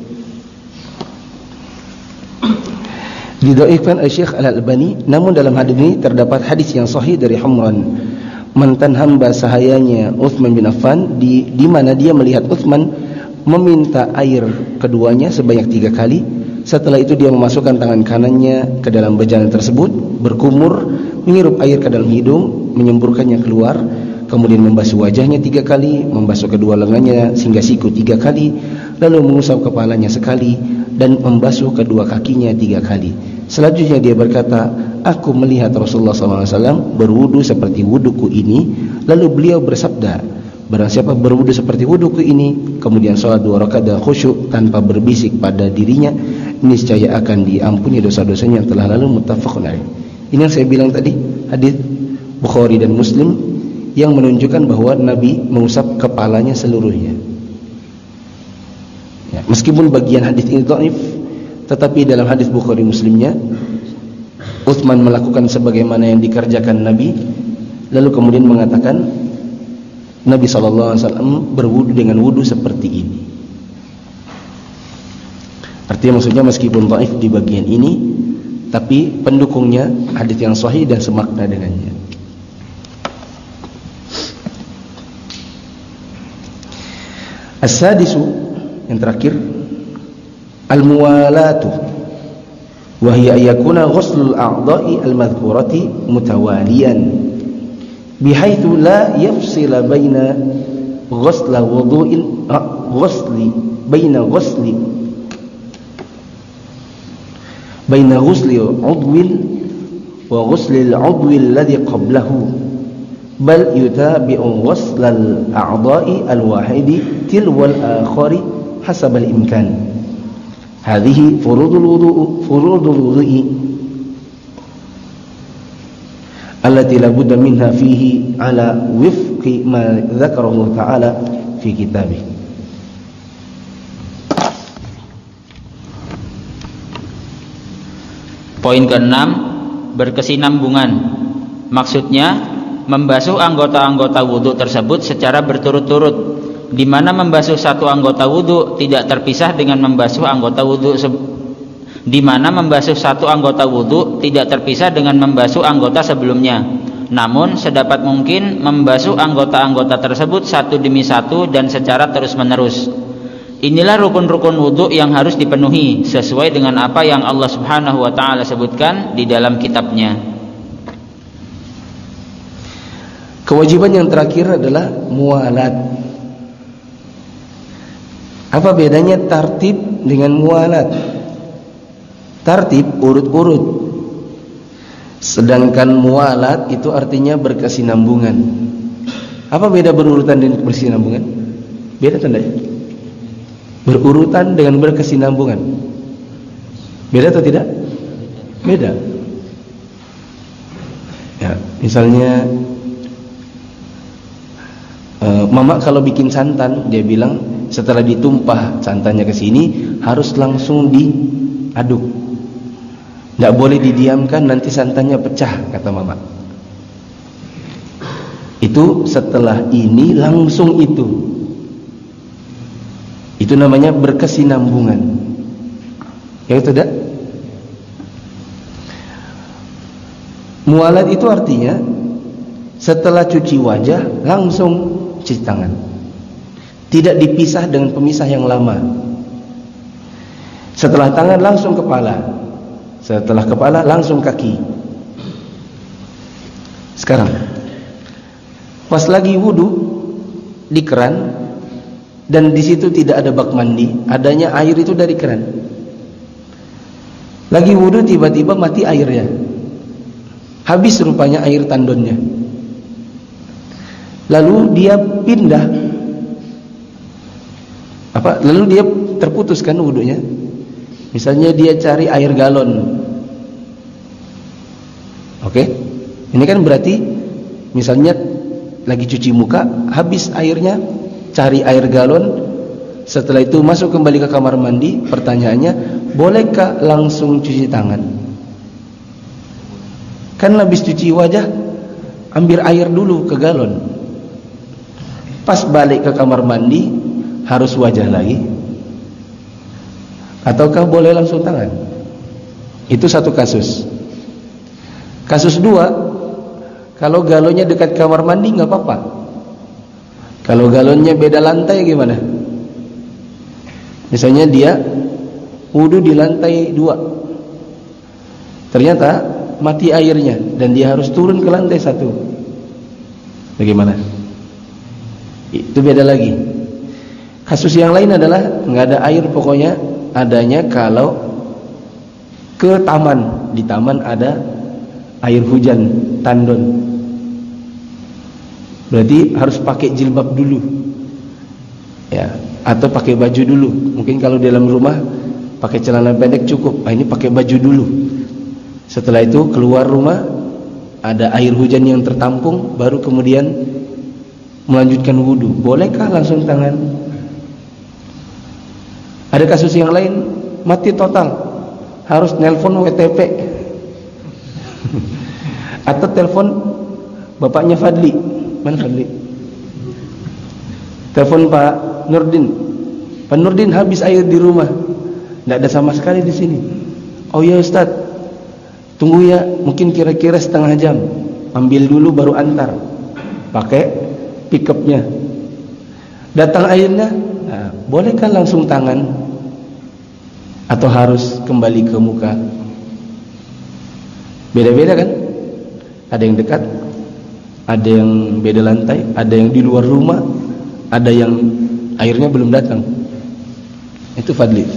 Didhaifkan oleh Syekh Al-Albani, namun dalam hadis ini terdapat hadis yang sahih dari Humran, mantan hamba sahayanya Utsman bin Affan, di di mana dia melihat Utsman meminta air keduanya sebanyak tiga kali. Setelah itu dia memasukkan tangan kanannya ke dalam bejana tersebut, berkumur, menghirup air ke dalam hidung, menyemburkannya keluar, kemudian membasuh wajahnya tiga kali, membasuh kedua lengannya hingga siku tiga kali, lalu mengusap kepalanya sekali, dan membasuh kedua kakinya tiga kali. Selanjutnya dia berkata, aku melihat Rasulullah shallallahu alaihi wasallam berwudu seperti wuduku ini. Lalu beliau bersabda, barang siapa berwudu seperti wuduku ini, kemudian sholat dua rakaat dan khusyuk tanpa berbisik pada dirinya, niscaya akan diampuni dosa-dosanya yang telah lalu. Muttafaqun alaih. Ini yang saya bilang tadi, hadis Bukhari dan Muslim yang menunjukkan bahwa Nabi mengusap kepalanya seluruhnya. Ya, meskipun bagian hadis ini dhaif, tetapi dalam hadis Bukhari Muslimnya, Utsman melakukan sebagaimana yang dikerjakan Nabi, lalu kemudian mengatakan Nabi shallallahu alaihi wasallam berwudu dengan wudu seperti ini. Artinya maksudnya meskipun dhaif di bagian ini, tapi pendukungnya hadis yang sahih dan semakna dengannya. As-sadisu, yang terakhir, al-muwalatu, wa hiya yakuna ghuslul a'dha'i al-madhkurati mutawaliyan bihaitsu la yafsila baina ghusla wudu'in ghusli baina ghusli baina ghusli 'udwin wa ghusli al-'udwi alladhi qablahu, bal yutabi'u ghuslal a'dha'i al-wahidi tilwal akhari hasab al-imkan. Hadhihi furudul wudu' furudul wudu'i allati la budda minha fihi ala wifqi ma dzakarahu ta'ala fi kitabih. Poin keenam, berkesinambungan. Maksudnya membasuh anggota-anggota wudhu tersebut secara berturut-turut, di mana membasuh satu anggota wudhu tidak terpisah dengan membasuh anggota wudhu di mana membasuh satu anggota wudhu tidak terpisah dengan membasuh anggota sebelumnya. Namun sedapat mungkin membasuh anggota-anggota tersebut satu demi satu dan secara terus-menerus. Inilah rukun-rukun wudhu yang harus dipenuhi sesuai dengan apa yang Allah Subhanahu wa taala sebutkan di dalam kitabnya. Kewajiban yang terakhir adalah mualat. Apa bedanya tartib dengan mualat? Tartib urut-urut, sedangkan mualat itu artinya berkesinambungan. Apa beda berurutan dan berkesinambungan? Beda tandanya. Berurutan dengan berkesinambungan. Beda atau tidak? Beda. Ya, misalnya uh, mama kalau bikin santan, dia bilang setelah ditumpah santannya ke sini harus langsung diaduk. Tidak boleh didiamkan, nanti santannya pecah, kata mama. Itu setelah ini langsung itu. Itu namanya berkesinambungan. Yang tidak? Mualat itu artinya setelah cuci wajah langsung cuci tangan. Tidak dipisah dengan pemisah yang lama. Setelah tangan langsung kepala. Setelah kepala langsung kaki. Sekarang pas lagi wudu di keran dan di situ tidak ada bak mandi, adanya air itu dari keran. Lagi wudu tiba-tiba mati airnya. Habis rupanya air tandonnya. Lalu dia pindah apa? Lalu dia terputuskan wudunya. Misalnya dia cari air galon. Oke? Ini kan berarti misalnya lagi cuci muka, habis airnya, cari air galon. Setelah itu masuk kembali ke kamar mandi. Pertanyaannya, bolehkah langsung cuci tangan? Kan habis cuci wajah, ambil air dulu ke galon. Pas balik ke kamar mandi, harus wajah lagi. Ataukah boleh langsung tangan? Itu satu kasus. Kasus dua, kalau galonnya dekat kamar mandi nggak apa-apa. Kalau galonnya beda lantai gimana? Misalnya dia wudu di lantai dua, ternyata mati airnya dan dia harus turun ke lantai satu. Bagaimana? Itu beda lagi. Kasus yang lain adalah nggak ada air pokoknya. Adanya kalau ke taman, di taman ada air hujan tandon, berarti harus pakai jilbab dulu, ya, atau pakai baju dulu. Mungkin kalau dalam rumah pakai celana pendek cukup. Ah, ini pakai baju dulu. Setelah itu keluar rumah, ada air hujan yang tertampung, baru kemudian melanjutkan wudu. Bolehkah langsung tangan? Ada kasus yang lain mati total, harus nelpon W T P atau telepon bapaknya Fadli. Mana Fadli? Telepon Pak Nurdin. Pak Nurdin, habis air di rumah, tidak ada sama sekali di sini. Oh ya Ustaz, tunggu ya, mungkin kira-kira setengah jam. Ambil dulu baru antar, pakai pickupnya. Datang airnya. Nah, bolehkah langsung tangan atau harus kembali ke muka? Beda-beda kan? Ada yang dekat, ada yang beda lantai, ada yang di luar rumah, ada yang airnya belum datang. Itu Fadli.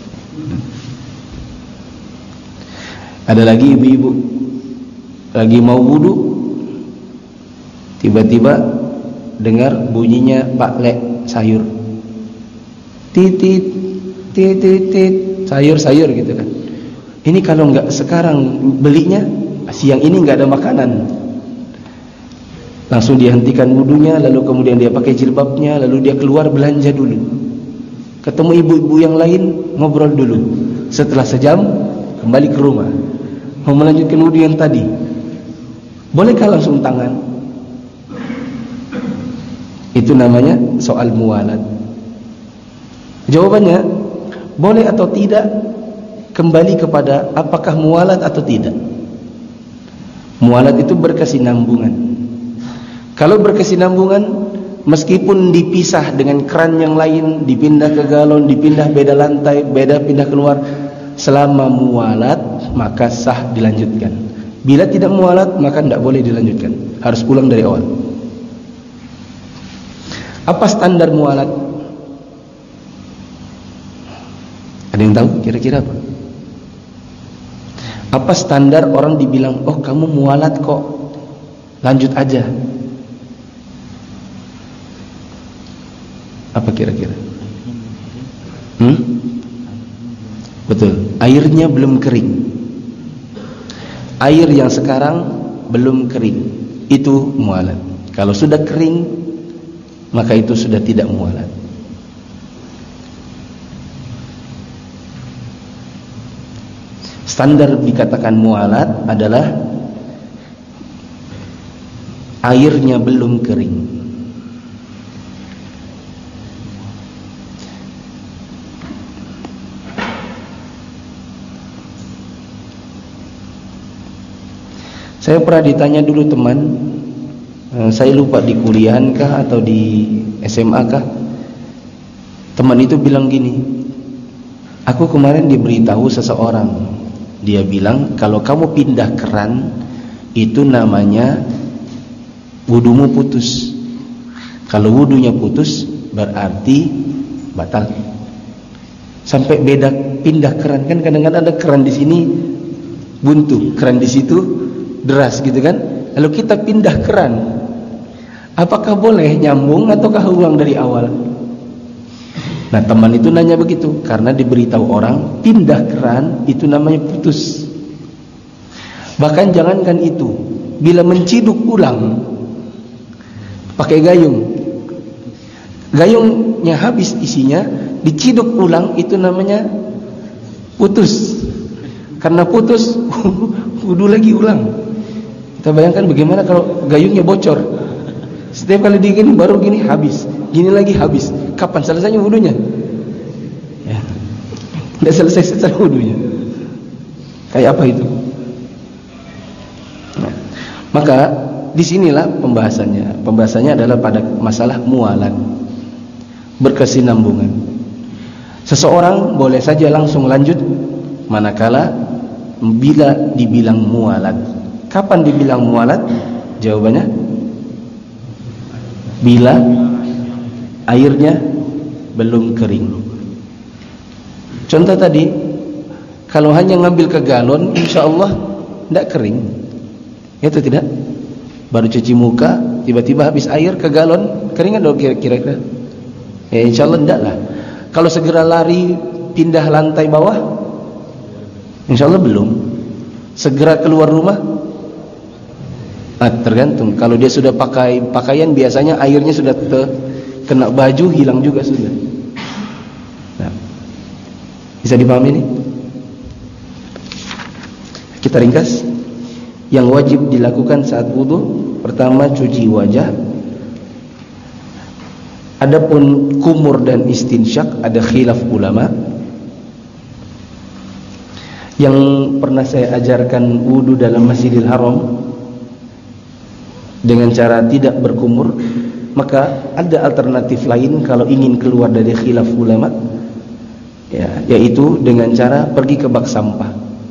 Ada lagi ibu-ibu lagi mau wudu, tiba-tiba dengar bunyinya paklek sayur. Titit, titit, tit, sayur-sayur gitu kan. Ini kalau nggak sekarang belinya, siang ini nggak ada makanan. langsung dihentikan wudunya, lalu kemudian dia pakai jilbabnya, lalu dia keluar belanja dulu, ketemu ibu-ibu yang lain, ngobrol dulu, setelah sejam kembali ke rumah, mau melanjutkan wudu yang tadi. Bolehkah langsung tangan? Itu namanya soal muwalat. Jawabannya boleh atau tidak kembali kepada apakah muwalat atau tidak. Muwalat itu berkesinambungan. Kalau berkesinambungan, meskipun dipisah dengan keran yang lain, dipindah ke galon, dipindah beda lantai, beda pindah keluar, selama muwalat maka sah dilanjutkan. Bila tidak muwalat maka tidak boleh dilanjutkan, harus ulang dari awal. Apa standar muwalat? Ada yang tahu kira-kira apa? Apa standar orang dibilang, oh kamu muwalat kok, lanjut aja? Apa kira-kira? Hmm? Betul, airnya belum kering. Air yang sekarang belum kering, itu muwalat. Kalau sudah kering, maka itu sudah tidak muwalat. Standar dikatakan muwalat adalah airnya belum kering. Saya pernah ditanya dulu teman, saya lupa di kuliahan kah atau di S M A kah, teman itu bilang gini, aku kemarin diberitahu seseorang, dia bilang kalau kamu pindah keran itu namanya wudumu putus. Kalau wudunya putus berarti batal. Sampai beda pindah keran, kan kadang-kadang ada keran di sini buntu, keran di situ deras gitu kan. Lalu kita pindah keran, apakah boleh nyambung ataukah ulang dari awal? Nah teman itu nanya begitu karena diberitahu orang pindah keran itu namanya putus. Bahkan jangankan itu, bila menciduk ulang pakai gayung, gayungnya habis isinya, diciduk ulang itu namanya putus. Karena putus wudu lagi ulang. Kita bayangkan bagaimana kalau gayungnya bocor, setiap kali digini baru gini habis, gini lagi habis. Kapan selesainya wudunya? Ya, tidak selesai secara wudunya. Kayak apa itu? Nah, maka disinilah pembahasannya. Pembahasannya adalah pada masalah muwalat, berkesinambungan. Seseorang boleh saja langsung lanjut manakala bila dibilang muwalat. Kapan dibilang muwalat? Jawabannya bila airnya belum kering. Contoh tadi, kalau hanya ngambil ke galon, insya Allah tidak kering, ya atau tidak? Baru cuci muka, tiba-tiba habis air ke galon, kering atau kira-kira? Ya insya Allah tidak lah. Kalau segera lari pindah lantai bawah, insya Allah belum. Segera keluar rumah, ah, tergantung. Kalau dia sudah pakai pakaian, biasanya airnya sudah te, kena baju, hilang juga sudah. Nah, bisa dipahami ini? Kita ringkas. Yang wajib dilakukan saat wudu, pertama cuci wajah. Adapun kumur dan istinsyak ada khilaf ulama. Yang pernah saya ajarkan wudu dalam Masjidil Haram dengan cara tidak berkumur, maka ada alternatif lain kalau ingin keluar dari khilaf ulama, ya, yaitu dengan cara pergi ke bak sampah.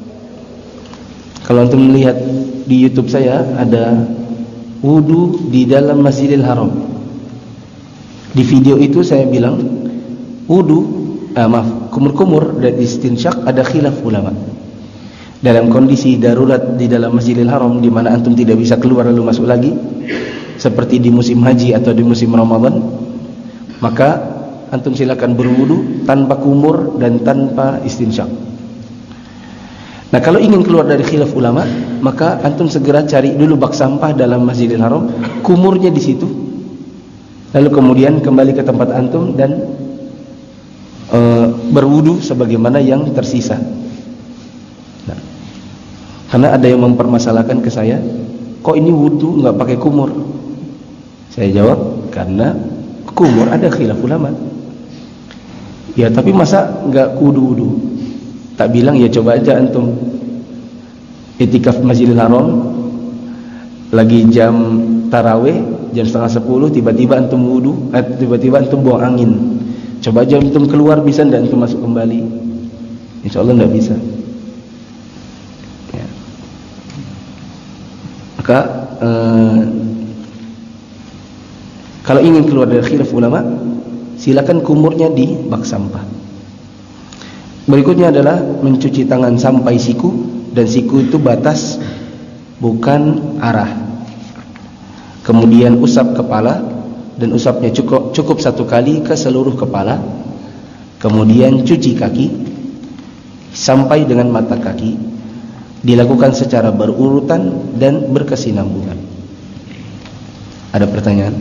Kalau antum melihat di YouTube saya ada wudu di dalam Masjidil Haram. Di video itu saya bilang wudu, ah, maaf, kumur-kumur dan istinsyak ada khilaf ulama. Dalam kondisi darurat di dalam Masjidil Haram, di mana antum tidak bisa keluar lalu masuk lagi, seperti di musim haji atau di musim Ramadan, maka antum silakan berwudu tanpa kumur dan tanpa istinsyak. Nah, kalau ingin keluar dari khilaf ulama, maka antum segera cari dulu bak sampah dalam Masjidil Haram, kumurnya di situ. Lalu kemudian kembali ke tempat antum dan e, berwudu sebagaimana yang tersisa. Nah, karena ada yang mempermasalahkan ke saya, kok ini wudu nggak pakai kumur? Saya jawab, karena kumur ada khilaf ulama. Ya, tapi masa nggak wudu-wudu? Tak bilang, ya coba aja antum itikaf Masjidil Haram, lagi jam tarawih, jam setengah sepuluh, tiba-tiba antum wudu, eh, tiba-tiba antum buang angin. Coba aja antum keluar, bisa ndak antum masuk kembali? Insya Allah ndak bisa. Ya. Maka eh, kalau ingin keluar dari khilaf ulama, silakan kumurnya di bak sampah. Berikutnya adalah mencuci tangan sampai siku, dan siku itu batas, bukan arah. Kemudian usap kepala, dan usapnya cukup cukup satu kali ke seluruh kepala. Kemudian cuci kaki sampai dengan mata kaki, dilakukan secara berurutan dan berkesinambungan. Ada pertanyaan?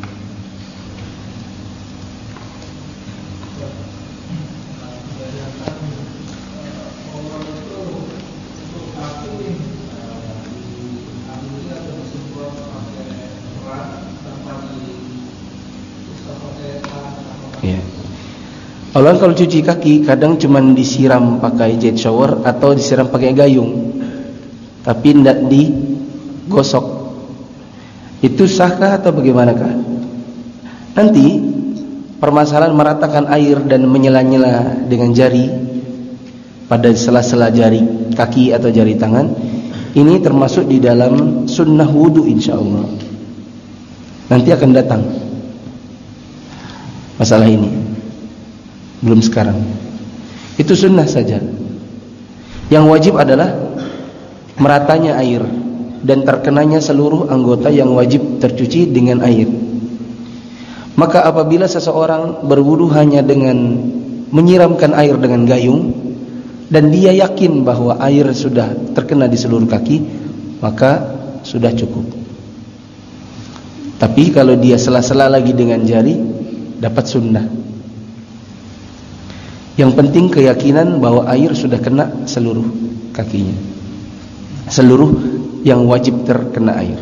Orang kalau cuci kaki kadang cuman disiram pakai jet shower atau disiram pakai gayung, tapi tidak digosok. Itu sahkah atau bagaimanakah? Nanti permasalahan meratakan air dan menyela-nyela dengan jari pada sela-sela jari kaki atau jari tangan, ini termasuk di dalam sunnah wudu insya Allah. Nanti akan datang masalah ini. Belum sekarang. Itu sunnah saja. Yang wajib adalah meratanya air dan terkenanya seluruh anggota yang wajib tercuci dengan air. Maka apabila seseorang berwudu hanya dengan menyiramkan air dengan gayung, dan dia yakin bahwa air sudah terkena di seluruh kaki, maka sudah cukup. Tapi kalau dia sela-sela lagi dengan jari, dapat sunnah. Yang penting keyakinan bahwa air sudah kena seluruh kakinya, seluruh yang wajib terkena air.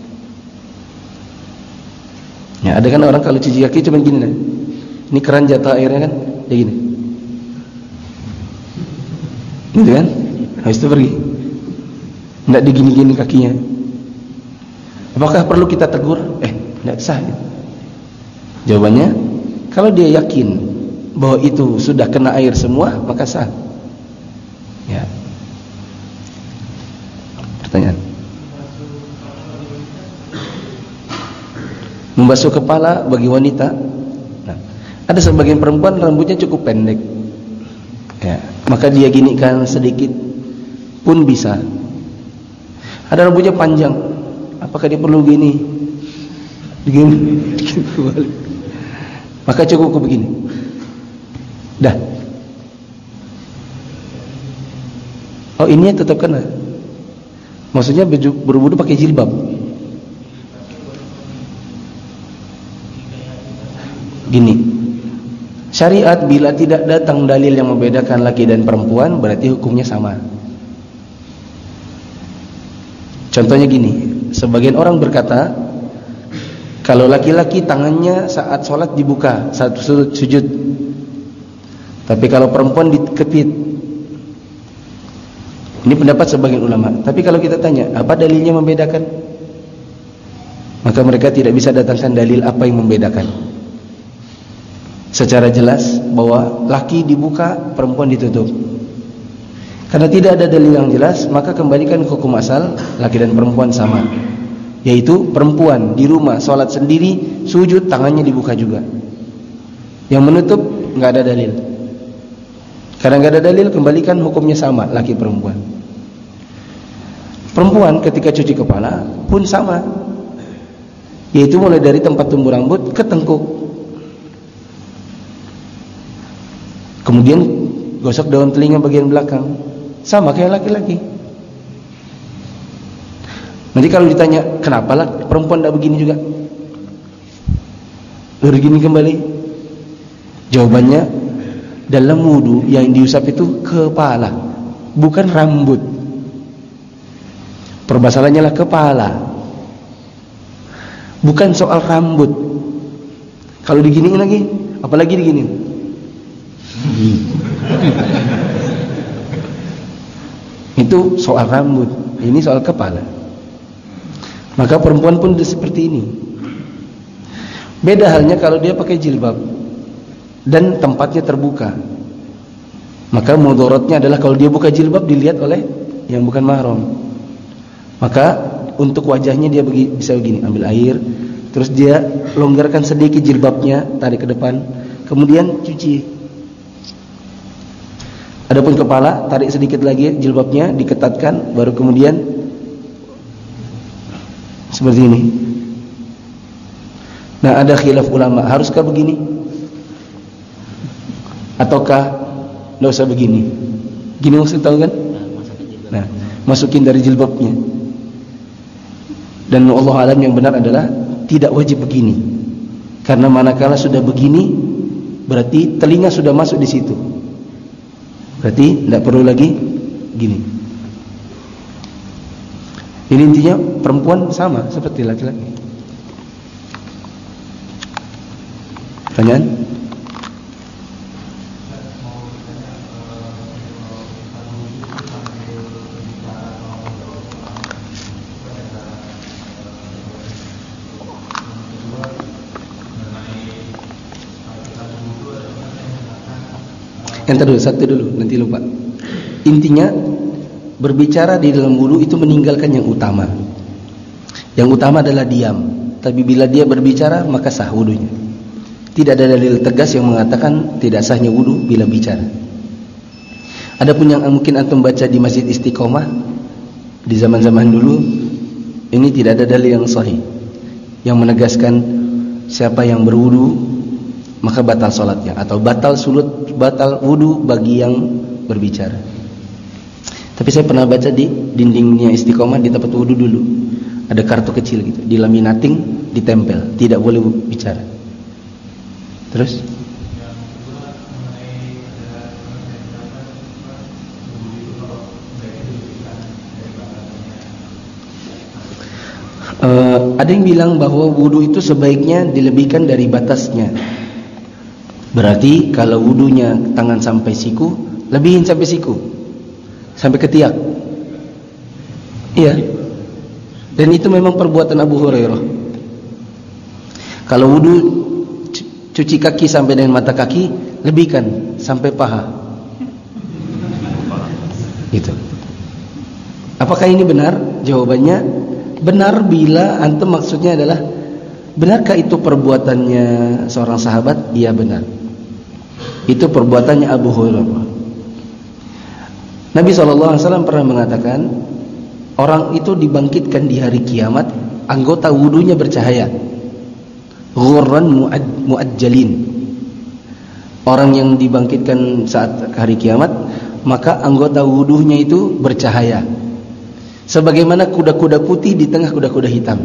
Ya, ada kan orang kalau cuci kaki cuma gini nah. Ini keran jatuh airnya kan, ya gini. Gitu kan? Habis itu pergi. Enggak digini-gini kakinya. Apakah perlu kita tegur? Eh, enggak sah. Jawabannya, kalau dia yakin bahwa itu sudah kena air semua, maka sah. Ya. Pertanyaan. Membasuh kepala bagi wanita. Nah, ada sebagian perempuan rambutnya cukup pendek. Ya, maka dia ginikan sedikit pun bisa. Ada rambutnya panjang. Apakah dia perlu gini? Begini. Maka cukup begini. Dah. Oh, ini tetap kena. Maksudnya berwudu pakai jilbab. Gini. Syariat bila tidak datang dalil yang membedakan laki dan perempuan, berarti hukumnya sama. Contohnya gini, sebagian orang berkata, kalau laki-laki tangannya saat sholat dibuka, saat sujud. Tapi kalau perempuan dikepit. Ini pendapat sebagian ulama. Tapi kalau kita tanya, apa dalilnya membedakan? Maka mereka tidak bisa datangkan dalil apa yang membedakan. Secara jelas bahwa laki dibuka, perempuan ditutup. Karena tidak ada dalil yang jelas, maka kembalikan hukum asal, laki dan perempuan sama. Yaitu perempuan di rumah sholat sendiri, sujud tangannya dibuka juga. Yang menutup nggak ada dalil. Karena nggak ada dalil, kembalikan hukumnya sama, laki perempuan. Perempuan ketika cuci kepala pun sama, yaitu mulai dari tempat tumbuh rambut ke tengkuk. Kemudian gosok daun telinga bagian belakang. sama kayak laki-laki. Nanti kalau ditanya kenapa lah perempuan tidak begini juga, begini kembali, jawabannya dalam wudu yang diusap itu kepala, bukan rambut. Permasalahannya lah kepala, bukan soal rambut. Kalau diginiin lagi, apalagi diginiin. Itu soal rambut, ini soal kepala. Maka perempuan pun seperti ini. Beda halnya kalau dia pakai jilbab dan tempatnya terbuka. Maka mudaratnya adalah kalau dia buka jilbab dilihat oleh yang bukan mahram. Maka untuk wajahnya dia bisa begini, ambil air, terus dia longgarkan sedikit jilbabnya, tarik ke depan, kemudian cuci. Adapun kepala, tarik sedikit lagi jilbabnya, diketatkan, baru kemudian seperti ini. Nah, ada khilaf ulama, haruskah begini? Ataukah tidak usah begini? Gini maksud tahu kan? Nah, masukin dari jilbabnya. Dan Allah alam yang benar adalah tidak wajib begini. Karena manakala sudah begini, berarti telinga sudah masuk di situ. Berarti tidak perlu lagi gini. Ini intinya perempuan sama seperti laki-laki. Pertanyaan? Yang dulu, satu dulu, nanti lupa. Intinya berbicara di dalam wudu itu meninggalkan yang utama. Yang utama adalah diam. Tapi bila dia berbicara maka sah wudunya. Tidak ada dalil tegas yang mengatakan tidak sahnya wudu bila bicara. Adapun yang mungkin antum baca di Masjid Istiqomah di zaman-zaman dulu, ini tidak ada dalil yang sahih yang menegaskan siapa yang berwudu maka batal salatnya atau batal sulut, batal wudu bagi yang berbicara. Tapi saya pernah baca di dindingnya Istiqomah di tempat wudu dulu ada kartu kecil gitu, dilaminating, ditempel, tidak boleh bicara. Terus uh, ada yang bilang bahwa wudu itu sebaiknya dilebihkan dari batasnya. Berarti kalau wudunya tangan sampai siku, lebihin sampai siku, sampai ketiak. Iya. Dan itu memang perbuatan Abu Hurairah. Kalau wudu cuci kaki sampai dengan mata kaki, lebihkan sampai paha. Gitu. Apakah ini benar? Jawabannya benar bila antum maksudnya adalah benarkah itu perbuatannya seorang sahabat? Iya benar. Itu perbuatannya Abu Hurairah. Nabi shallallahu alaihi wasallam pernah mengatakan, orang itu dibangkitkan di hari kiamat, anggota wudunya bercahaya, ghurran muajjalin. Orang yang dibangkitkan saat hari kiamat, maka anggota wudunya itu bercahaya, sebagaimana kuda-kuda putih di tengah kuda-kuda hitam.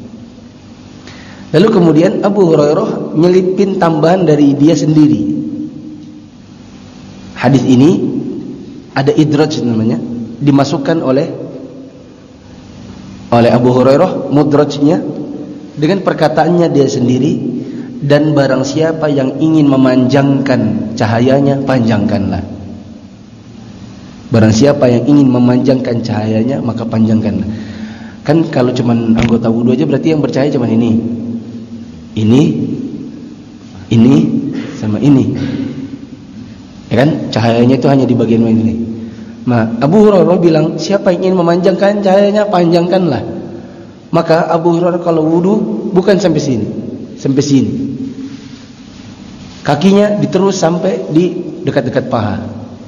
Lalu kemudian Abu Hurairah nyelipin tambahan dari dia sendiri. Hadis ini ada idraj namanya, dimasukkan oleh oleh Abu Hurairah mudrajnya dengan perkataannya dia sendiri, dan barang siapa yang ingin memanjangkan cahayanya, panjangkanlah. Barang siapa yang ingin memanjangkan cahayanya, maka panjangkanlah. Kan kalau cuman anggota wudu aja berarti yang bercahaya cuman ini. Ini ini sama ini. Ya kan? Cahayanya itu hanya di bagian ini. Nah, Abu Hurairah bilang, siapa yang ingin memanjangkan cahayanya, panjangkanlah. Maka Abu Hurairah kalau wudu bukan sampai sini, sampai sini. Kakinya diterus sampai di dekat-dekat paha.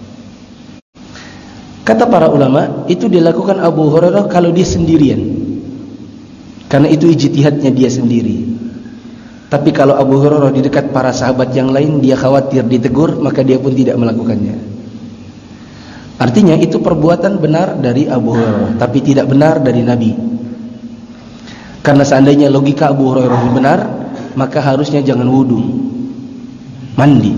Kata para ulama, itu dilakukan Abu Hurairah kalau dia sendirian, karena itu ijtihadnya dia sendiri. Tapi kalau Abu Hurairah di dekat para sahabat yang lain, dia khawatir ditegur, maka dia pun tidak melakukannya. Artinya itu perbuatan benar dari Abu Hurairah, tapi tidak benar dari Nabi. Karena seandainya logika Abu Hurairah benar, maka harusnya jangan wudu, mandi.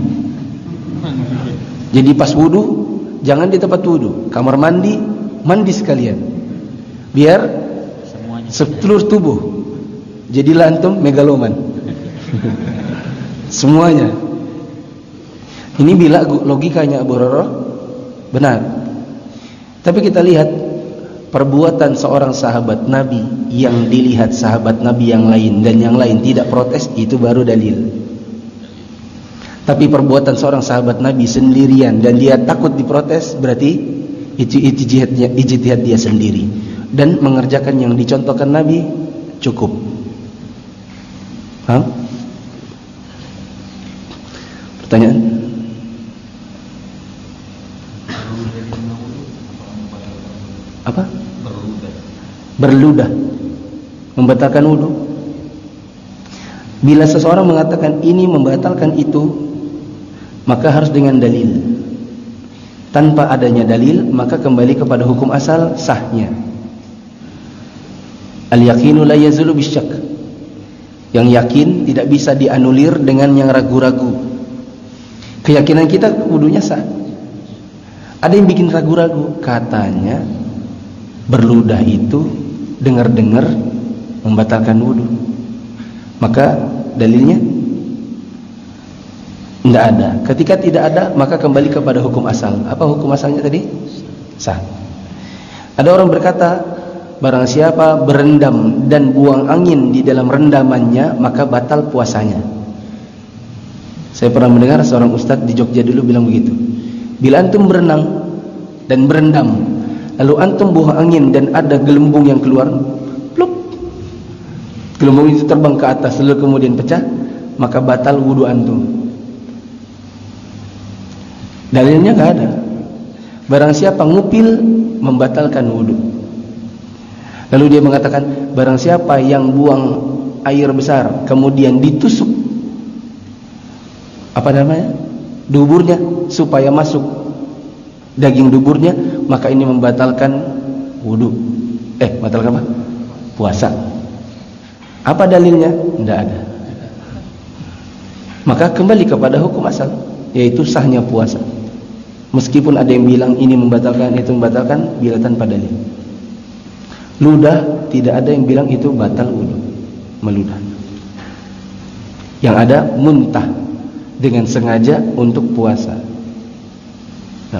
Jadi pas wudu, jangan di tempat wudu, kamar mandi, mandi sekalian, biar Semuanya. seluruh tubuh. Jadilah antum megaloman. Semuanya. Ini bila logikanya Abu Hurairah benar. Tapi kita lihat perbuatan seorang sahabat Nabi yang dilihat sahabat Nabi yang lain dan yang lain tidak protes, itu baru dalil. Tapi perbuatan seorang sahabat Nabi sendirian dan dia takut diprotes, berarti itu ijtihadnya, ijtihad dia sendiri, dan mengerjakan yang dicontohkan Nabi cukup. Paham? Pertanyaan? Apa? Berludah membatalkan wudu. Bila seseorang mengatakan ini membatalkan itu, maka harus dengan dalil. Tanpa adanya dalil, maka kembali kepada hukum asal sahnya. Al-yaqinu la yazulu bisyak. Yang yakin tidak bisa dianulir dengan yang ragu-ragu. Keyakinan kita wudunya sah. Ada yang bikin ragu-ragu, katanya berludah itu dengar-dengar membatalkan wudu. Maka dalilnya tidak ada. Ketika tidak ada, maka kembali kepada hukum asal. Apa hukum asalnya tadi? Sah. Ada orang berkata, barang siapa berendam dan buang angin di dalam rendamannya, maka batal puasanya. Saya pernah mendengar seorang ustadz di Jogja dulu bilang begitu. Bila antum berenang dan berendam, lalu antum buang angin dan ada gelembung yang keluar, pluk, gelembung itu terbang ke atas lalu kemudian pecah, maka batal wudu antum. Dalilnya enggak ada. Barang siapa ngupil membatalkan wudu. Lalu dia mengatakan, barang siapa yang buang air besar kemudian ditusuk apa namanya? duburnya supaya masuk daging duburnya, maka ini membatalkan wudu. Eh, batalkan apa? Puasa. Apa dalilnya? Tidak ada. Maka kembali kepada hukum asal, yaitu sahnya puasa. Meskipun ada yang bilang ini membatalkan, itu membatalkan, bila tanpa dalil. Ludah, tidak ada yang bilang itu batal wudu, meludah. Yang ada muntah dengan sengaja untuk puasa. Nah.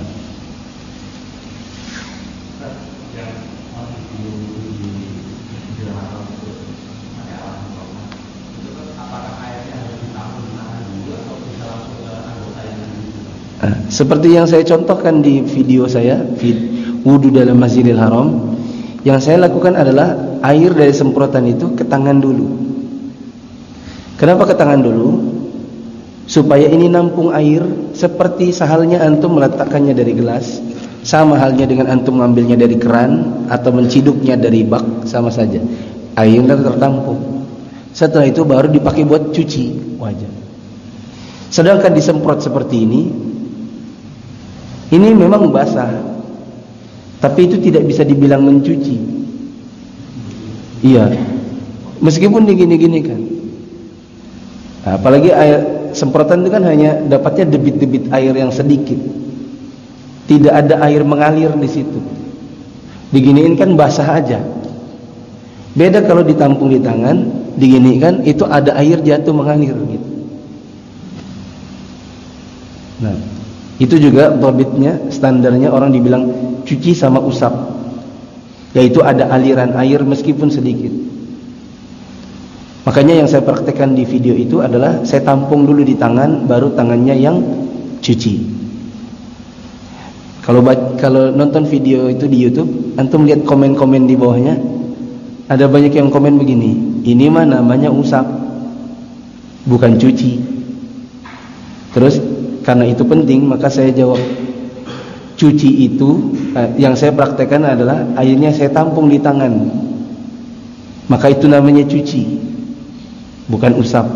Nah, seperti yang saya contohkan di video saya, wudu dalam Masjidil Haram, yang saya lakukan adalah air dari semprotan itu ke tangan dulu. Kenapa ke tangan dulu? Supaya ini nampung air, seperti sehalnya antum meletakkannya dari gelas, sama halnya dengan antum mengambilnya dari keran atau menciduknya dari bak, sama saja. Airnya tertampung. Setelah itu baru dipakai buat cuci wajah. Sedangkan disemprot seperti ini, ini memang basah, tapi itu tidak bisa dibilang mencuci. Iya, meskipun digini-gini kan. Nah, apalagi air semprotan itu kan hanya dapatnya debit-debit air yang sedikit, tidak ada air mengalir di situ. Diginiin kan basah aja. Beda kalau ditampung di tangan, diginikan itu ada air jatuh mengalir gitu. Nah, itu juga dhabitnya, standarnya orang dibilang cuci sama usap, yaitu ada aliran air meskipun sedikit. Makanya yang saya praktekkan di video itu adalah saya tampung dulu di tangan, baru tangannya yang cuci. Kalau kalau nonton video itu di YouTube, antum lihat komen-komen di bawahnya, ada banyak yang komen begini, ini mah namanya usap, bukan cuci. Terus karena itu penting, maka saya jawab, cuci itu eh, yang saya praktekkan adalah airnya saya tampung di tangan, maka itu namanya cuci, bukan usap.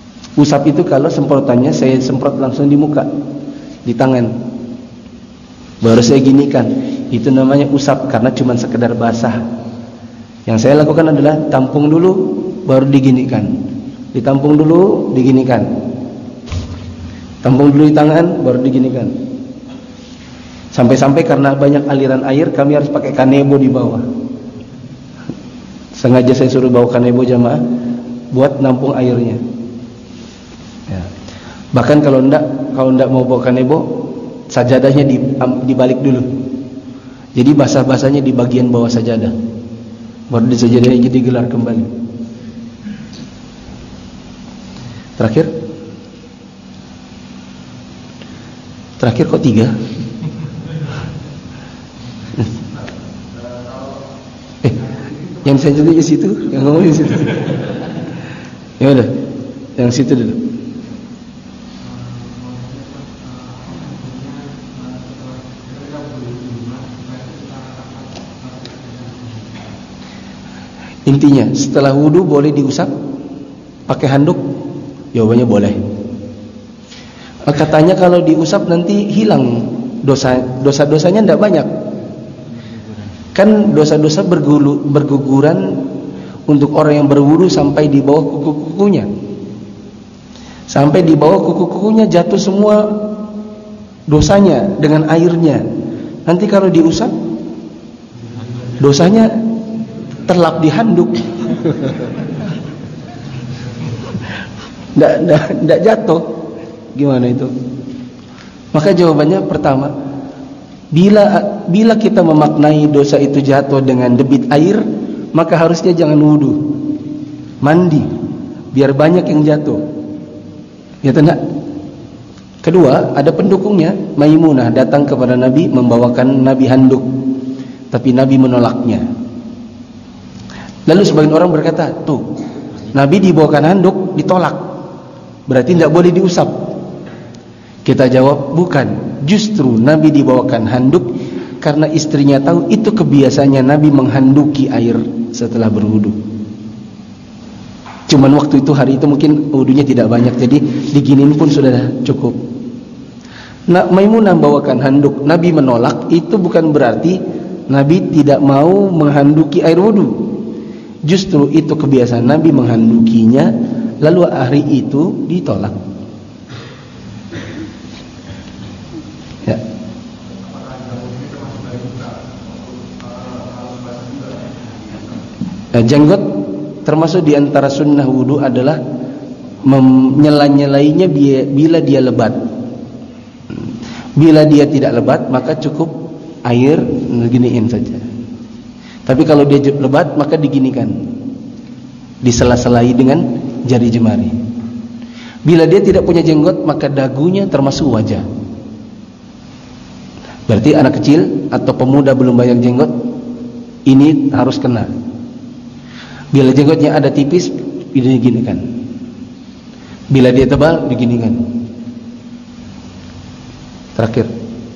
Usap itu kalau semprotannya saya semprot langsung di muka, di tangan. baru saya ginikan. Itu namanya usap karena cuma sekedar basah. Yang saya lakukan adalah tampung dulu baru diginikan. Ditampung dulu, diginikan. Tampung dulu di tangan baru diginikan. Sampai-sampai karena banyak aliran air, kami harus pakai kanebo di bawah. Sengaja saya suruh bawa kanebo jamaah buat nampung airnya. Ya. Bahkan kalau enggak, kalau enggak mau bawa kanebo, sajadahnya dibalik dulu. Jadi basah-basahnya di bagian bawah sajadah. Baru di sajadahnya jadi gelar kembali. Terakhir, terakhir kok tiga? Eh, yang selanjutnya di situ, yang ngomong di situ. Ya udah, yang situ dulu. Intinya, setelah wudu boleh diusap pakai handuk? Jawabannya boleh. Katanya kalau diusap nanti hilang dosa, dosa-dosanya tidak banyak. Kan dosa-dosa bergulu, berguguran untuk orang yang berwudu sampai di bawah kuku-kukunya. Sampai di bawah kuku-kukunya jatuh semua dosanya dengan airnya. Nanti kalau diusap dosanya terlap di handuk. Nggak, nggak, nggak jatuh. Gimana itu? Maka jawabannya pertama, bila bila kita memaknai dosa itu jatuh dengan debit air, maka harusnya jangan wudu, mandi, biar banyak yang jatuh. Ya tidak? Kedua, ada pendukungnya. Maimunah datang kepada Nabi membawakan Nabi handuk, tapi Nabi menolaknya. Lalu sebagian orang berkata, tuh, Nabi dibawakan handuk, ditolak, berarti tidak boleh diusap. Kita jawab, bukan. Justru Nabi dibawakan handuk karena istrinya tahu itu kebiasaannya Nabi menghanduki air setelah berwudu. Cuman waktu itu, hari itu mungkin wudunya tidak banyak, jadi diginin pun sudah cukup. Nah, Maimunah bawakan handuk, Nabi menolak, itu bukan berarti Nabi tidak mau menghanduki air wudu. Justru itu kebiasaan Nabi menghandukinya, lalu hari itu ditolak. Ya. Nah, jenggot termasuk di antara sunnah wudu adalah menyela-nyelainya bila dia lebat. Bila dia tidak lebat, maka cukup air giniin saja. Tapi kalau dia lebat, maka diginikan, disela-selai dengan jari jemari. Bila dia tidak punya jenggot, maka dagunya termasuk wajah. Berarti anak kecil atau pemuda belum banyak jenggot, ini harus kena. Bila jenggotnya ada tipis, diginikan. Bila dia tebal, diginikan. Terakhir,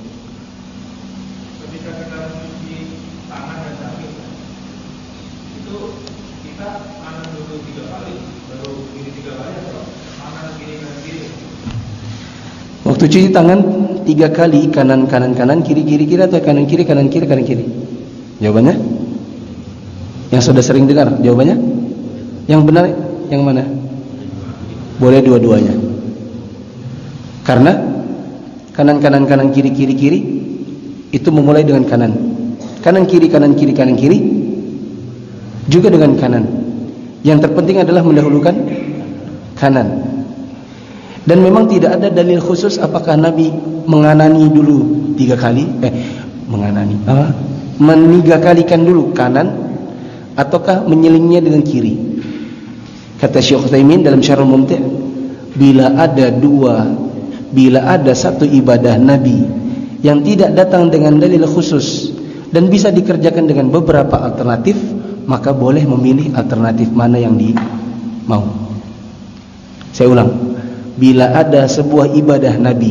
ketika kita mencuci tangan dan kaki, itu kita kanan dulu tiga kali, baru kiri tiga kali, atau kanan kiri kanan kiri? waktu cuci tangan tiga kali, kanan kanan kanan, kiri kiri kiri, atau kanan kiri kanan kiri kanan kiri? Jawabannya? Yang sudah sering dengar, jawabannya? Yang benar yang mana? Boleh dua-duanya. Karena kanan kanan kanan kiri kiri kiri itu memulai dengan kanan. Kanan kiri kanan kiri kanan kiri juga dengan kanan. Yang terpenting adalah mendahulukan kanan. Dan memang tidak ada dalil khusus apakah Nabi menganani dulu tiga kali, eh menganani, ah, meniga kalikan dulu kanan, ataukah menyelingnya dengan kiri. Kata Syekh Utsaimin dalam Syarhul Mumti', bila ada dua, bila ada satu ibadah Nabi yang tidak datang dengan dalil khusus dan bisa dikerjakan dengan beberapa alternatif, maka boleh memilih alternatif mana yang di mau. Saya ulang, bila ada sebuah ibadah Nabi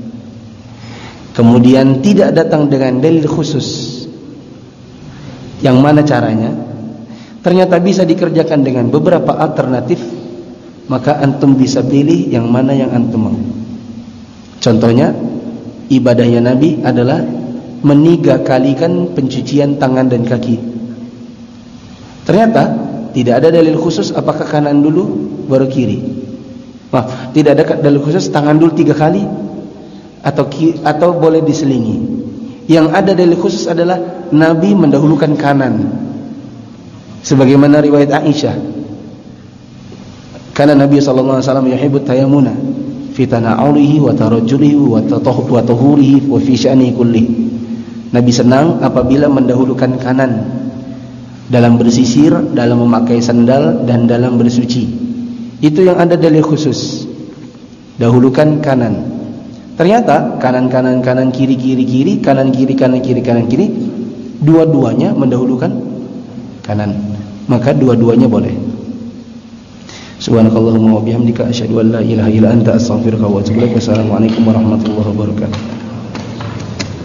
kemudian tidak datang dengan dalil khusus, yang mana caranya ternyata bisa dikerjakan dengan beberapa alternatif, maka antum bisa pilih yang mana yang antum mau. Contohnya, ibadahnya Nabi adalah meniga kalikan pencucian tangan dan kaki. Ternyata tidak ada dalil khusus apakah kanan dulu baru kiri. Maaf, tidak ada dalil khusus tangan dulu tiga kali atau ki, atau boleh diselingi. Yang ada dalil khusus adalah Nabi mendahulukan kanan. Sebagaimana riwayat Aisyah, karena Nabi sallallahu alaihi wasallam yuhibbut tayammuna fi tana'ulihi wa tarajjulihi wa tahurihi wa fi sya'nihi kullihi. Nabi senang apabila mendahulukan kanan dalam bersisir, dalam memakai sandal, dan dalam bersuci. Itu yang ada dalil khusus. Dahulukan kanan. Ternyata kanan kanan kanan kiri kiri kiri kanan kiri kanan kiri kanan kiri, dua-duanya mendahulukan kanan. Maka dua-duanya boleh. Subhanakallahumma wa bihamdika asyhadu an la ilaha illa anta astaghfiruka wa atubu ilaik. Wassalamualaikum warahmatullahi wabarakatuh.